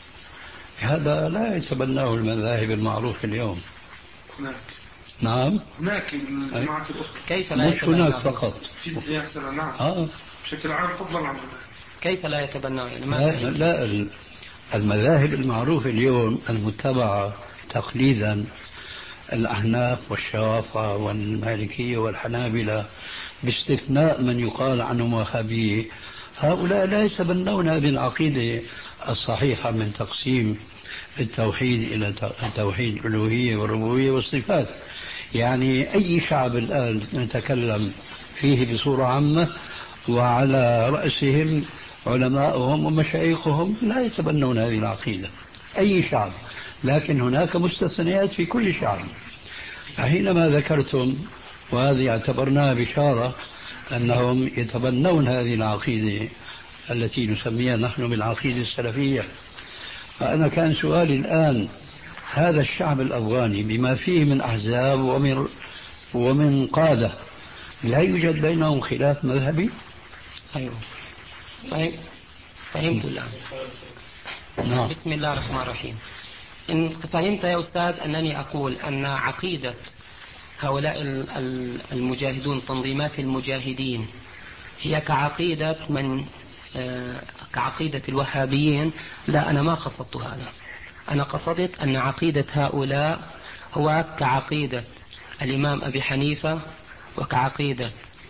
هذا لا يتبناه المذاهب المعروفة اليوم. هناك نعم، هناك الجماعات الأخرى. كيف لا مش هناك فقط في أكثر. نعم. آه. بشكل عام فضلا عن كيف لا يتبناه يعني؟ لا, لا المذاهب المعروفة اليوم المتبعة تقليدا، الأحناف والشوافعة والمالكية والحنابلة باستثناء من يقال عنهم وهابية، هؤلاء لا يتبنون هذه العقيدة الصحيحة من تقسيم التوحيد إلى توحيد الألوهية والربوبية والصفات. يعني أي شعب الآن نتكلم فيه بصورة عامة وعلى رأسهم علماءهم ومشايخهم لا يتبنون هذه العقيدة، أي شعب. لكن هناك مستثنيات في كل شعب. حينما ذكرتم، وهذه اعتبرناها بشارة، أنهم يتبنون هذه العقيدة التي نسميها نحن بالعقيدة السلفية، فأنا كان سؤالي الآن، هذا الشعب الأفغاني بما فيه من أحزاب ومن ومن قادة، لا يوجد بينهم خلاف مذهبي؟ أيوه، فهم. فهمت الآن. نعم. بسم الله الرحمن الرحيم. إن فهمت يا أستاذ أنني أقول أن عقيدة هؤلاء المجاهدون، تنظيمات المجاهدين، هي كعقيدة من كعقيدة الوهابيين؟ لا، أنا ما قصدت هذا. أنا قصدت أن عقيدة هؤلاء هو كعقيدة الإمام أبي حنيفة، وكعقيدة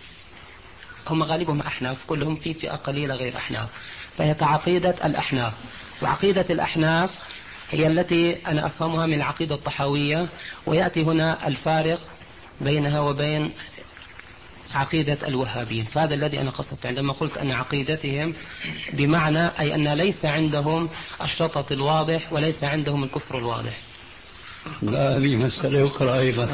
هم غالبهم أحناف، كلهم في فئة قليلة غير أحناف، فهي كعقيدة الأحناف. وعقيدة الأحناف هي التي أنا أفهمها من العقيدة الطحاوية، ويأتي هنا الفارق بينها وبين عقيدة الوهابيين. فهذا الذي أنا قصدت عندما قلت أن عقيدتهم بمعنى أي أن ليس عندهم الشطط الواضح وليس عندهم الكفر الواضح. لا، هذه مسألة أخرى أيضا.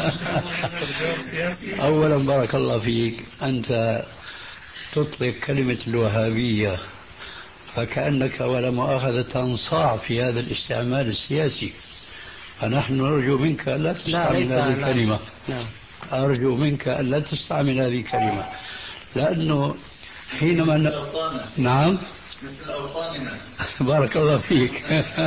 أولا بارك الله فيك، أنت تطلق كلمة الوهابية فكأنك ولا مؤاخذة تنصاع في هذا الاستعمال السياسي، فنحن نرجو منك ألا تستعمل هذه الكلمة. لا. أرجو منك ألا تستعمل هذه الكلمة، لأنه حينما ن... نعم مثل أوطاننا. بارك الله فيك.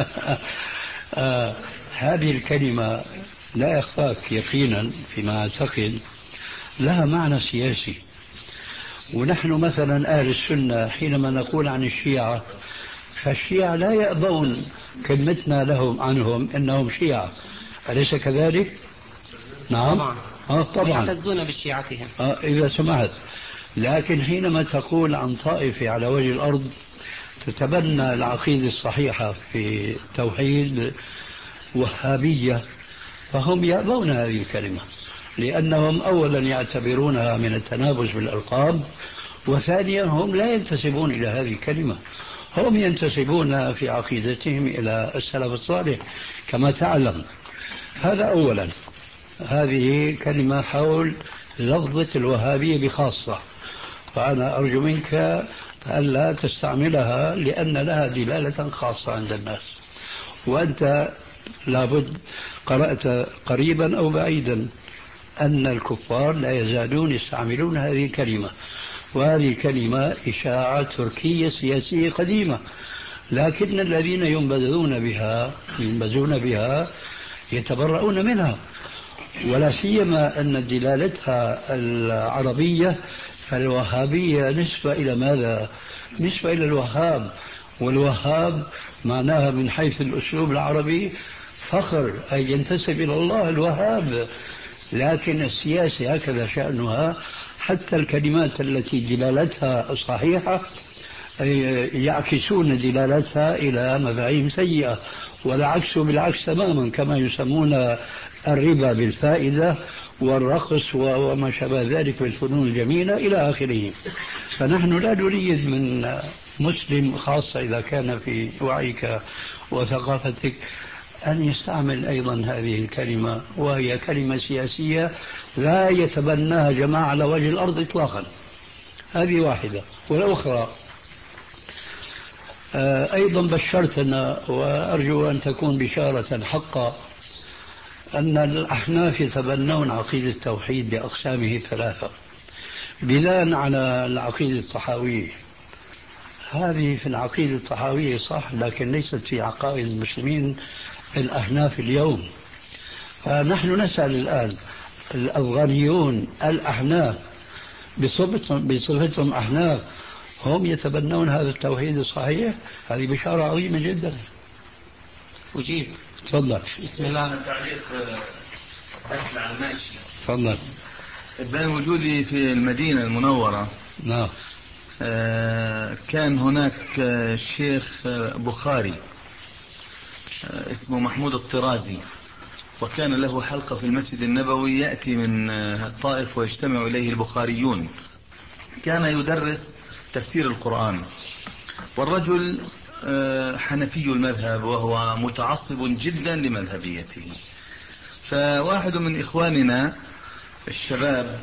آه هذه الكلمة لا يخفاك يقينا فيما أعتقد لها معنى سياسي. ونحن مثلا أهل السنة حينما نقول عن الشيعة، فالشيعة لا يأبون كلمتنا لهم عنهم إنهم شيعة، أليس كذلك؟ نعم طبعا. آه طبعا يعتزون بشيعتهم. آه إذا سمحت. لكن حينما تقول عن طائفة على وجه الأرض تتبنى العقيدة الصحيحة في توحيد وهابية، فهم يأبون هذه الكلمة، لأنهم أولا يعتبرونها من التنابز بالألقاب، وثانيا هم لا ينتسبون إلى هذه الكلمة، هم ينتسبون في عقيدتهم إلى السلف الصالح كما تعلم. هذا أولا. هذه كلمة حول لفظة الوهابية بخاصة، فأنا أرجو منك ألا تستعملها لأن لها دلالة خاصة عند الناس، وأنت لابد قرأت قريبا أو بعيدا أن الكفار لا يزالون يستعملون هذه الكلمة، وهذه الكلمة إشاعة تركية سياسية قديمة، لكن الذين ينبذون بها ينبذون بها يتبرؤون منها، ولا سيما أن دلالتها العربية، فالوهابية نسبة إلى ماذا؟ نسبة إلى الوهاب، والوهاب معناها من حيث الأسلوب العربي فخر، أي ينتسب إلى الله الوهاب. لكن السياسة هكذا شأنها، حتى الكلمات التي دلالتها صحيحة يعكسون دلالتها إلى مفاهيم سيئة، والعكس بالعكس تماما، كما يسمون الربا بالفائدة والرقص وما شابه ذلك بالفنون الجميلة إلى آخره. فنحن لا نريد من مسلم خاصة إذا كان في وعيك وثقافتك أن يستعمل أيضا هذه الكلمة، وهي كلمة سياسية لا يتبناها جماعة على وجه الأرض إطلاقا. هذه واحدة. والأخرى أيضا بشرتنا، وأرجو أن تكون بشارة حقا، أن الأحناف يتبنون عقيدة التوحيد بأقسامه الثلاثة بناء على العقيدة الطحاوية. هذه في العقيدة الطحاوية صح، لكن ليست في عقائد المسلمين الأحناف اليوم. فنحن نسأل الآن الأفغانيون الأحناف بصفتهم, بصفتهم أحناف، هم يتبنون هذا التوحيد الصحيح؟ هذه بشارة عظيمة جدا. أجيب. تفضل. بسم الله. تعليق أكل على الماشي. تفضل. بين وجودي في المدينة المنورة نعم كان هناك الشيخ بخاري اسمه محمود الطرازي، وكان له حلقة في المسجد النبوي، يأتي من الطائف ويجتمع إليه البخاريون. كان يدرس تفسير القرآن، والرجل حنفي المذهب وهو متعصب جدا لمذهبيته. فواحد من إخواننا الشباب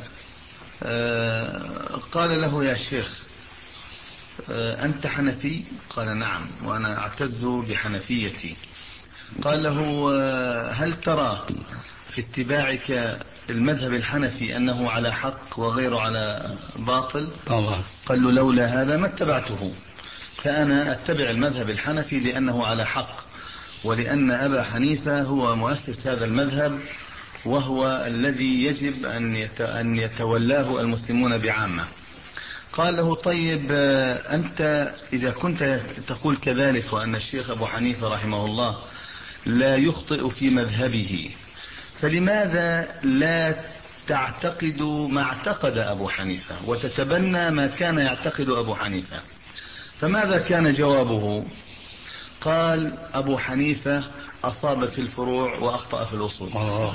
قال له: يا شيخ أنت حنفي؟ قال: نعم، وأنا أعتز بحنفيتي. قال له: هل ترى في اتباعك المذهب الحنفي أنه على حق وغيره على باطل؟ طبعا. قال له: لولا هذا ما اتبعته، فأنا أتبع المذهب الحنفي لأنه على حق، ولأن أبا حنيفة هو مؤسس هذا المذهب، وهو الذي يجب أن يتولاه المسلمون بعامة. قال له: طيب أنت إذا كنت تقول كذلك، وأن الشيخ أبو حنيفة رحمه الله لا يخطئ في مذهبه، فلماذا لا تعتقد ما اعتقد أبو حنيفة وتتبنى ما كان يعتقد أبو حنيفة؟ فماذا كان جوابه؟ قال أبو حنيفة أصاب في الفروع وأخطأ في الأصول.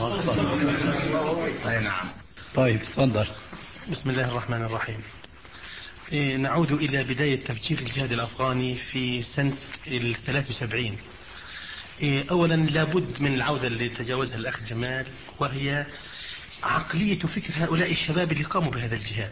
أي نعم. طيب تفضل. بسم الله الرحمن الرحيم. إيه، نعود إلى بداية تفجير الجهاد الأفغاني في سنة الثلاث وسبعين. إيه، أولا لابد من العودة اللي تجاوزها الأخ جمال، وهي عقلية وفكر هؤلاء الشباب اللي قاموا بهذا الجهاد.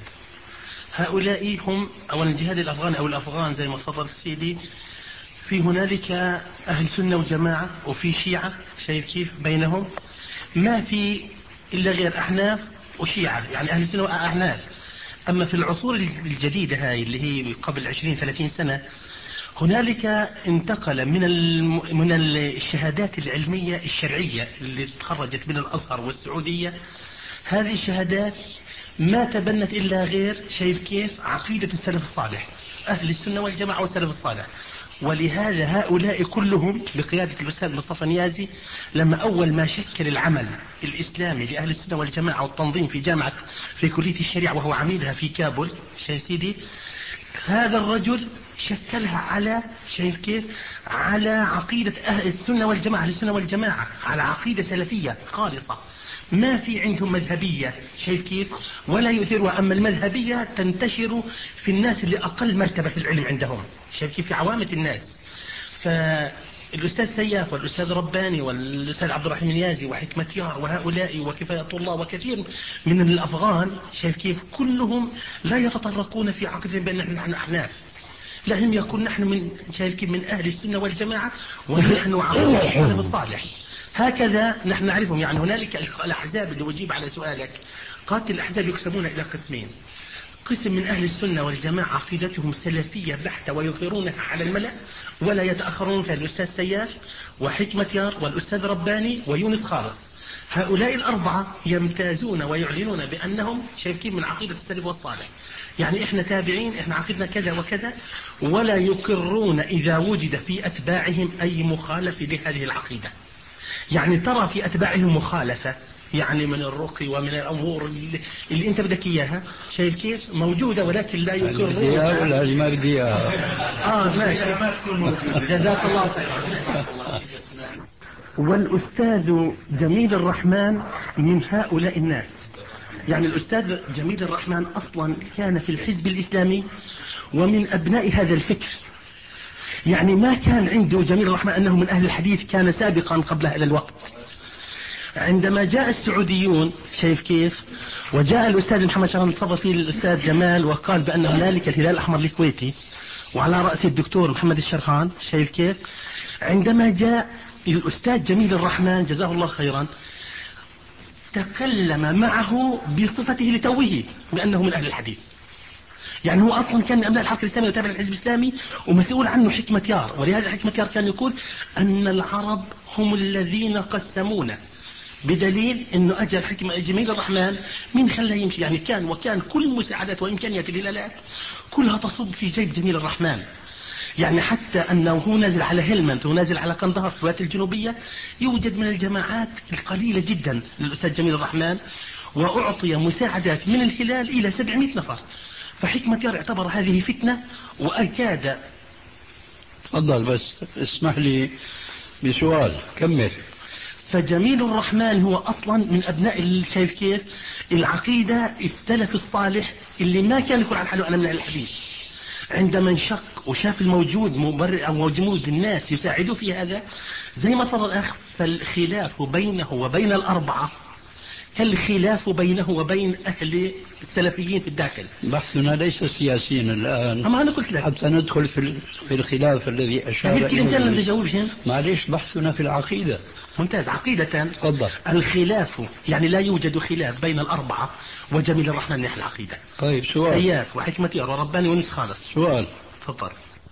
هؤلاء هم أولا الجهاد الأفغاني أو الأفغان زي ما تفضل سيدي، في هنالك أهل سنة وجماعة وفي شيعة، شايف كيف بينهم ما في إلا غير أحناف وشيعة، يعني أهل سنة وأحناف. أما في العصور الجديدة هاي اللي هي قبل عشرين ثلاثين سنة، هنالك انتقل من من الشهادات العلمية الشرعية اللي تخرجت من الأزهر والسعودية، هذه الشهادات ما تبنت إلا غير شايف كيف عقيدة السلف الصالح، أهل السنة والجماعة والسلف الصالح. ولهذا هؤلاء كلهم بقيادة الأستاذ مصطفى نيازي، لما أول ما شكل العمل الإسلامي لأهل السنة والجماعة والتنظيم في جامعة في كلية الشريعة وهو عميدها في كابول، شايف سيدي، هذا الرجل شكلها على شايف كيف على عقيدة أهل السنة والجماعة، أهل السنة والجماعة على عقيدة سلفية خالصة، ما في عندهم مذهبية، شايف كيف، ولا يؤثرها. أما المذهبية تنتشر في الناس اللي أقل مرتبة في العلم عندهم، شايف كيف، في عوامة الناس. فالأستاذ سياف والأستاذ رباني والأستاذ عبد الرحيم نيازي وحكمة يار وهؤلاء وكفاية الله وكثير من الأفغان، شايف كيف، كلهم لا يتطرقون في عقدهم بأن نحن أحناف، لا، هم يقول نحن من شايف كيف من أهل السنة والجماعة ونحن عقيدة السلف الصالح. هكذا نحن نعرفهم. يعني هنالك الأحزاب اللي أجيب على سؤالك، قاتل الأحزاب يقسمون إلى قسمين: قسم من أهل السنة والجماعة عقيدتهم سلفية بحتة ويظهرونها على الملأ ولا يتأخرون فيها، الأستاذ سياف وحكمة يار والأستاذ رباني ويونس خالص. هؤلاء الأربعة يمتازون ويعلنون بأنهم شايف كيف من عقيدة السلف والصالح، يعني إحنا تابعين، إحنا عقيدنا كذا وكذا، ولا يقرون إذا وجد في أتباعهم أي مخالف لهذه العقيدة. يعني ترى في أتباعهم مخالفة، يعني من الرقي ومن الأمور اللي, اللي أنت بدك إياها، شايف كيف موجودة، ولكن لا يقرون ولا المردية. آه ماشي، جزاك الله خيرا. والأستاذ جميل الرحمن من هؤلاء الناس. يعني الأستاذ جميل الرحمن أصلا كان في الحزب الإسلامي ومن أبناء هذا الفكر. يعني ما كان عنده جميل الرحمن أنه من أهل الحديث، كان سابقا قبل هذا الوقت. عندما جاء السعوديون شايف كيف، وجاء الأستاذ محمد شران تفضل فيه الأستاذ جمال وقال بأن هنالك الهلال الأحمر الكويتي وعلى رأس الدكتور محمد الشرخان، شايف كيف، عندما جاء الأستاذ جميل الرحمن جزاه الله خيرا تكلم معه بصفته لتوه بأنه من أهل الحديث. يعني هو أصلا كان من أبناء الحركة الإسلامية وتابع للحزب الإسلامي ومسؤول عنه حكمة يار. ولهذا حكمة يار كان يقول أن العرب هم الذين قسمونا، بدليل أنه أجل حكمة جميل الرحمن من خلاه يمشي. يعني كان وكان كل مساعدات وإمكانيات الهلالات كلها تصب في جيب جميل الرحمن. يعني حتى أنه هو نازل على هلمند ونازل على قندهار في الولايات الجنوبية يوجد من الجماعات القليلة جدا للأستاذ جميل الرحمن، وأعطي مساعدات من الهلال إلى سبعمائة نفر. فحكمة يار اعتبر هذه فتنة وأكاد. تفضل بس اسمح لي بسؤال، كمل. فجميل الرحمن هو أصلا من أبناء شايف كيف العقيدة السلف الصالح اللي ما كان يقول عن حاله أنا من أهل الحديث. عندما انشق وشاف الموجود مبرر أو موجود الناس يساعدوا في هذا زي ما تفضل الأخ، فالخلاف بينه وبين الأربعة كالخلاف بينه وبين أهل السلفيين في الداخل. بحثنا ليس سياسيا الآن، أما أنا قلت لك حتى ندخل في في الخلاف الذي أشار إليه. أنت اللي جاوبهم. معليش، بحثنا في العقيدة. ممتاز. عقيدة تفضل. الخلاف يعني لا يوجد خلاف بين الأربعة وجميل الرحمن من أهل العقيدة. طيب سؤال. سياف وحكمة يار ورباني ونس خالص. سؤال. تفضل.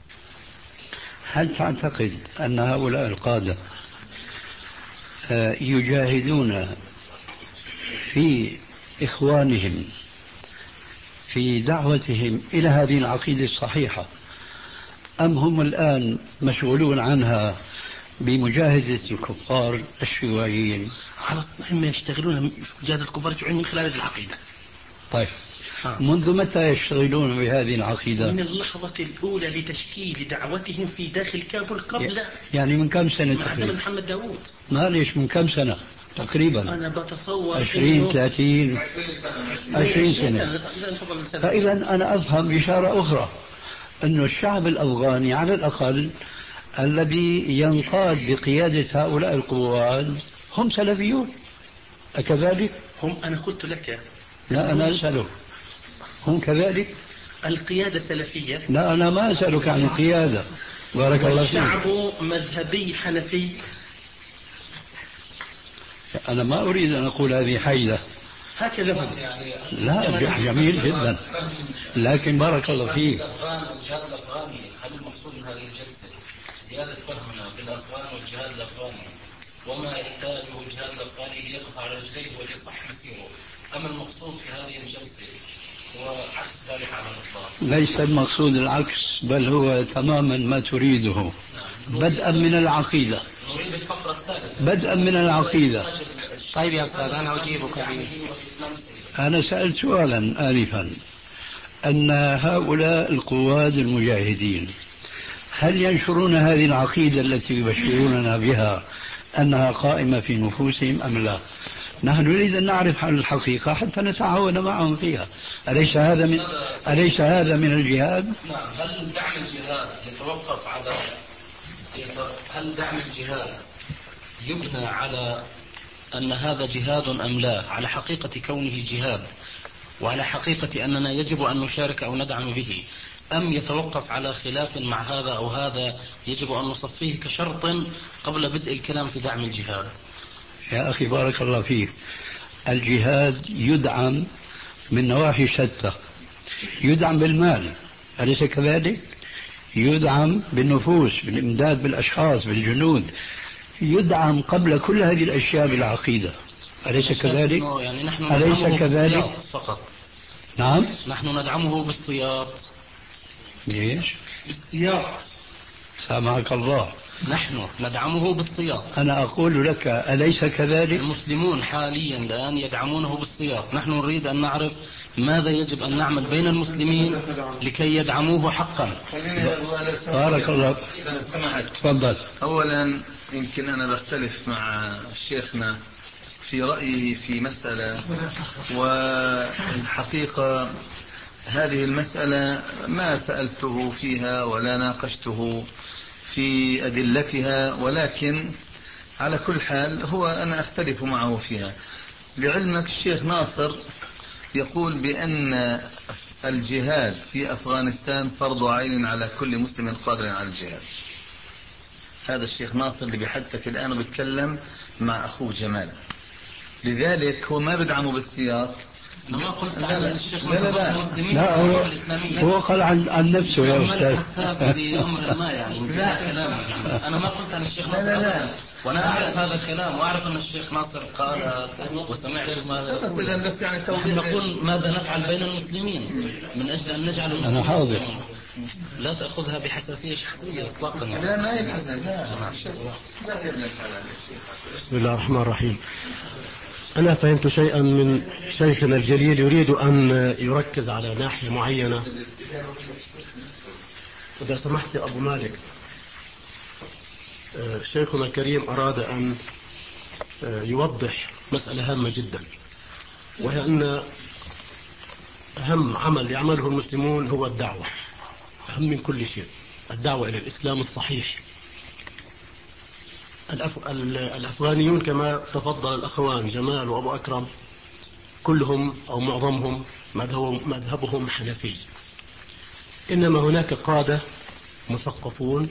هل تعتقد أن هؤلاء القادة يجاهدون في إخوانهم في دعوتهم إلى هذه العقيدة الصحيحة، أم هم الآن مشغولون عنها بمجاهدة الكفار الشيوعيين؟ هم يشتغلون في مجاهدة الكفار الشيوعيين من خلال هذه العقيدة. طيب آه. منذ متى يشتغلون بهذه العقيدة؟ من اللحظة الأولى لتشكيل دعوتهم في داخل كابل قبل يعني من كم سنة مع زمن محمد داوود. معليش من كم سنة تقريبا؟ أنا بتصور عشرين ثلاثين عشرين سنة. فإذا أنا أفهم بإشارة أخرى أن الشعب الأفغاني على الأقل الذي ينقاد بقيادة هؤلاء القوات هم سلفيون، أكذلك؟ هم أنا قلت لك لا أنا أسألك هم كذلك؟ القيادة سلفية. لا أنا ما أسألك عن القيادة، بارك الله فيك. الشعب مذهبي حنفي. أنا ما أريد أن أقول هذه حيلة، هكذا هم. لا جميل جدا، لكن بارك الله فيك. الجهاد الأفغاني، هل المقصود من هذه الجلسة زيادة فهمنا بالأفغان والجهاد الأفغاني وما يحتاجه الجهاد الأفغاني ليقف على رجليه وليصح مسيره، أما المقصود في هذه الجلسة هو عكس ذلك على الإطلاق؟ ليس المقصود العكس، بل هو تماما ما تريده. بدءا من العقيدة، نريد الفقرة الثالثة بدءا من العقيدة. طيب يا أستاذ أنا أجيبك به. أنا سألت سؤالا آنفا أن هؤلاء القواد المجاهدين هل ينشرون هذه العقيدة التي يبشروننا بها أنها قائمة في نفوسهم أم لا؟ نحن نريد أن نعرف عن الحقيقة حتى نتعاون معهم فيها. أليس هذا من أليس هذا من الجهاد؟ نعم. هل دعم الجهاد يتوقف على هل دعم الجهاد يبنى على أن هذا جهاد أم لا، على حقيقة كونه جهاد وعلى حقيقة أننا يجب أن نشارك أو ندعم به، أم يتوقف على خلاف مع هذا أو هذا يجب أن نصفيه كشرط قبل بدء الكلام في دعم الجهاد؟ يا أخي بارك الله فيك، الجهاد يدعم من نواحي شتى. يدعم بالمال، أليس كذلك؟ يدعم بالنفوس، بالإمداد بالأشخاص، بالجنود. يدعم قبل كل هذه الأشياء بالعقيدة، أليس كذلك؟ يعني نحن أليس كذلك؟ فقط. نعم. نحن ندعمه بالسياط. ليش؟ بالسياط. سامحك الله. نحن ندعمه بالسياط. أنا أقول لك أليس كذلك؟ المسلمون حاليا الآن يدعمونه بالسياط. نحن نريد أن نعرف ماذا يجب أن نعمل بين المسلمين لكي يدعموه حقا. بارك الله. تفضل. أولا يمكن أنا بختلف مع شيخنا في رأيه في مسألة، والحقيقة هذه المسألة ما سألته فيها ولا ناقشته في أدلتها، ولكن على كل حال هو أنا أختلف معه فيها. لعلمك الشيخ ناصر يقول بأن الجهاد في أفغانستان فرض عين على كل مسلم قادر على الجهاد. هذا الشيخ ناصر اللي بحدثك الآن بيتكلم مع أخوه جمال، لذلك هو ما بدعمه بالسياق. أنا ما قلت لا عن لا الشيخ لا لا, لا. لا هو, هو قال عن, عن نفسه يا أستاذ. حساس لأمر ما يعني كلام. أنا ما قلت عن الشيخ ناصر. لا لا لا. وأنا أعرف هذا الكلام وأعرف أن الشيخ ناصر قال وسمعت ماذا إذا بس يعني توضيح. نقول ماذا نفعل بين المسلمين من أجل أن نجعل المسلمين. أنا حاضر. لا تأخذها بحساسية شخصية إطلاقا. لا ما يفعل. لا لا يبنى الحلال. بسم الله الرحمن الرحيم. أنا فهمت شيئا من شيخنا الجليل يريد أن يركز على ناحية معينة. إذا سمحت يا أبو مالك، شيخنا الكريم أراد أن يوضح مسألة هامة جدا، وهي أن أهم عمل يعمله المسلمون هو الدعوة، أهم من كل شيء، الدعوة إلى الإسلام الصحيح. الأف... الأفغانيون كما تفضل الأخوان جمال وأبو أكرم كلهم أو معظمهم مذهبهم حنفي، إنما هناك قادة مثقفون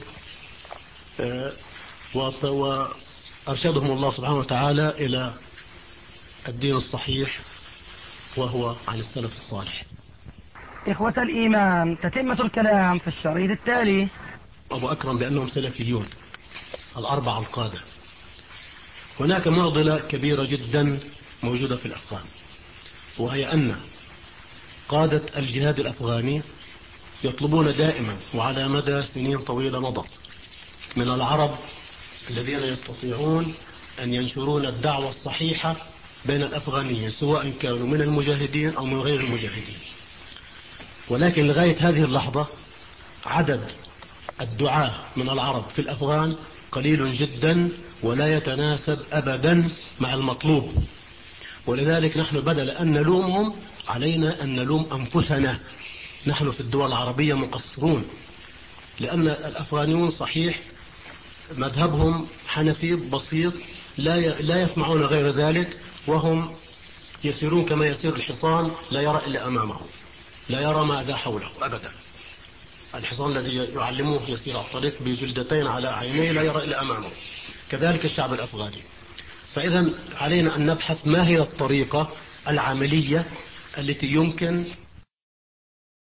وأرشدهم الله سبحانه وتعالى إلى الدين الصحيح وهو عن السلف الصالح. إخوة الإيمان، تتمة الكلام في الشريط التالي. أبو أكرم بأنهم سلفيون الأربعة القادة. هناك معضلة كبيرة جدا موجودة في الأفغان، وهي أن قادة الجهاد الأفغاني يطلبون دائما وعلى مدى سنين طويلة مضت من العرب الذين يستطيعون أن ينشرون الدعوة الصحيحة بين الأفغانيين سواء كانوا من المجاهدين أو من غير المجاهدين. ولكن لغاية هذه اللحظة عدد الدعاة من العرب في الأفغان قليل جدا ولا يتناسب أبدا مع المطلوب. ولذلك نحن بدل أن نلومهم علينا أن نلوم أنفسنا. نحن في الدول العربية مقصرون، لأن الأفغانيون صحيح مذهبهم حنفي بسيط، لا لا يسمعون غير ذلك، وهم يسيرون كما يسير الحصان لا يرى إلا أمامه، لا يرى ماذا حوله أبدا. الحصان الذي يعلموه يسير على الطريق بجلدتين على عينيه لا يرى إلا أمامه، كذلك الشعب الأفغاني. فإذا علينا أن نبحث ما هي الطريقة العملية التي يمكن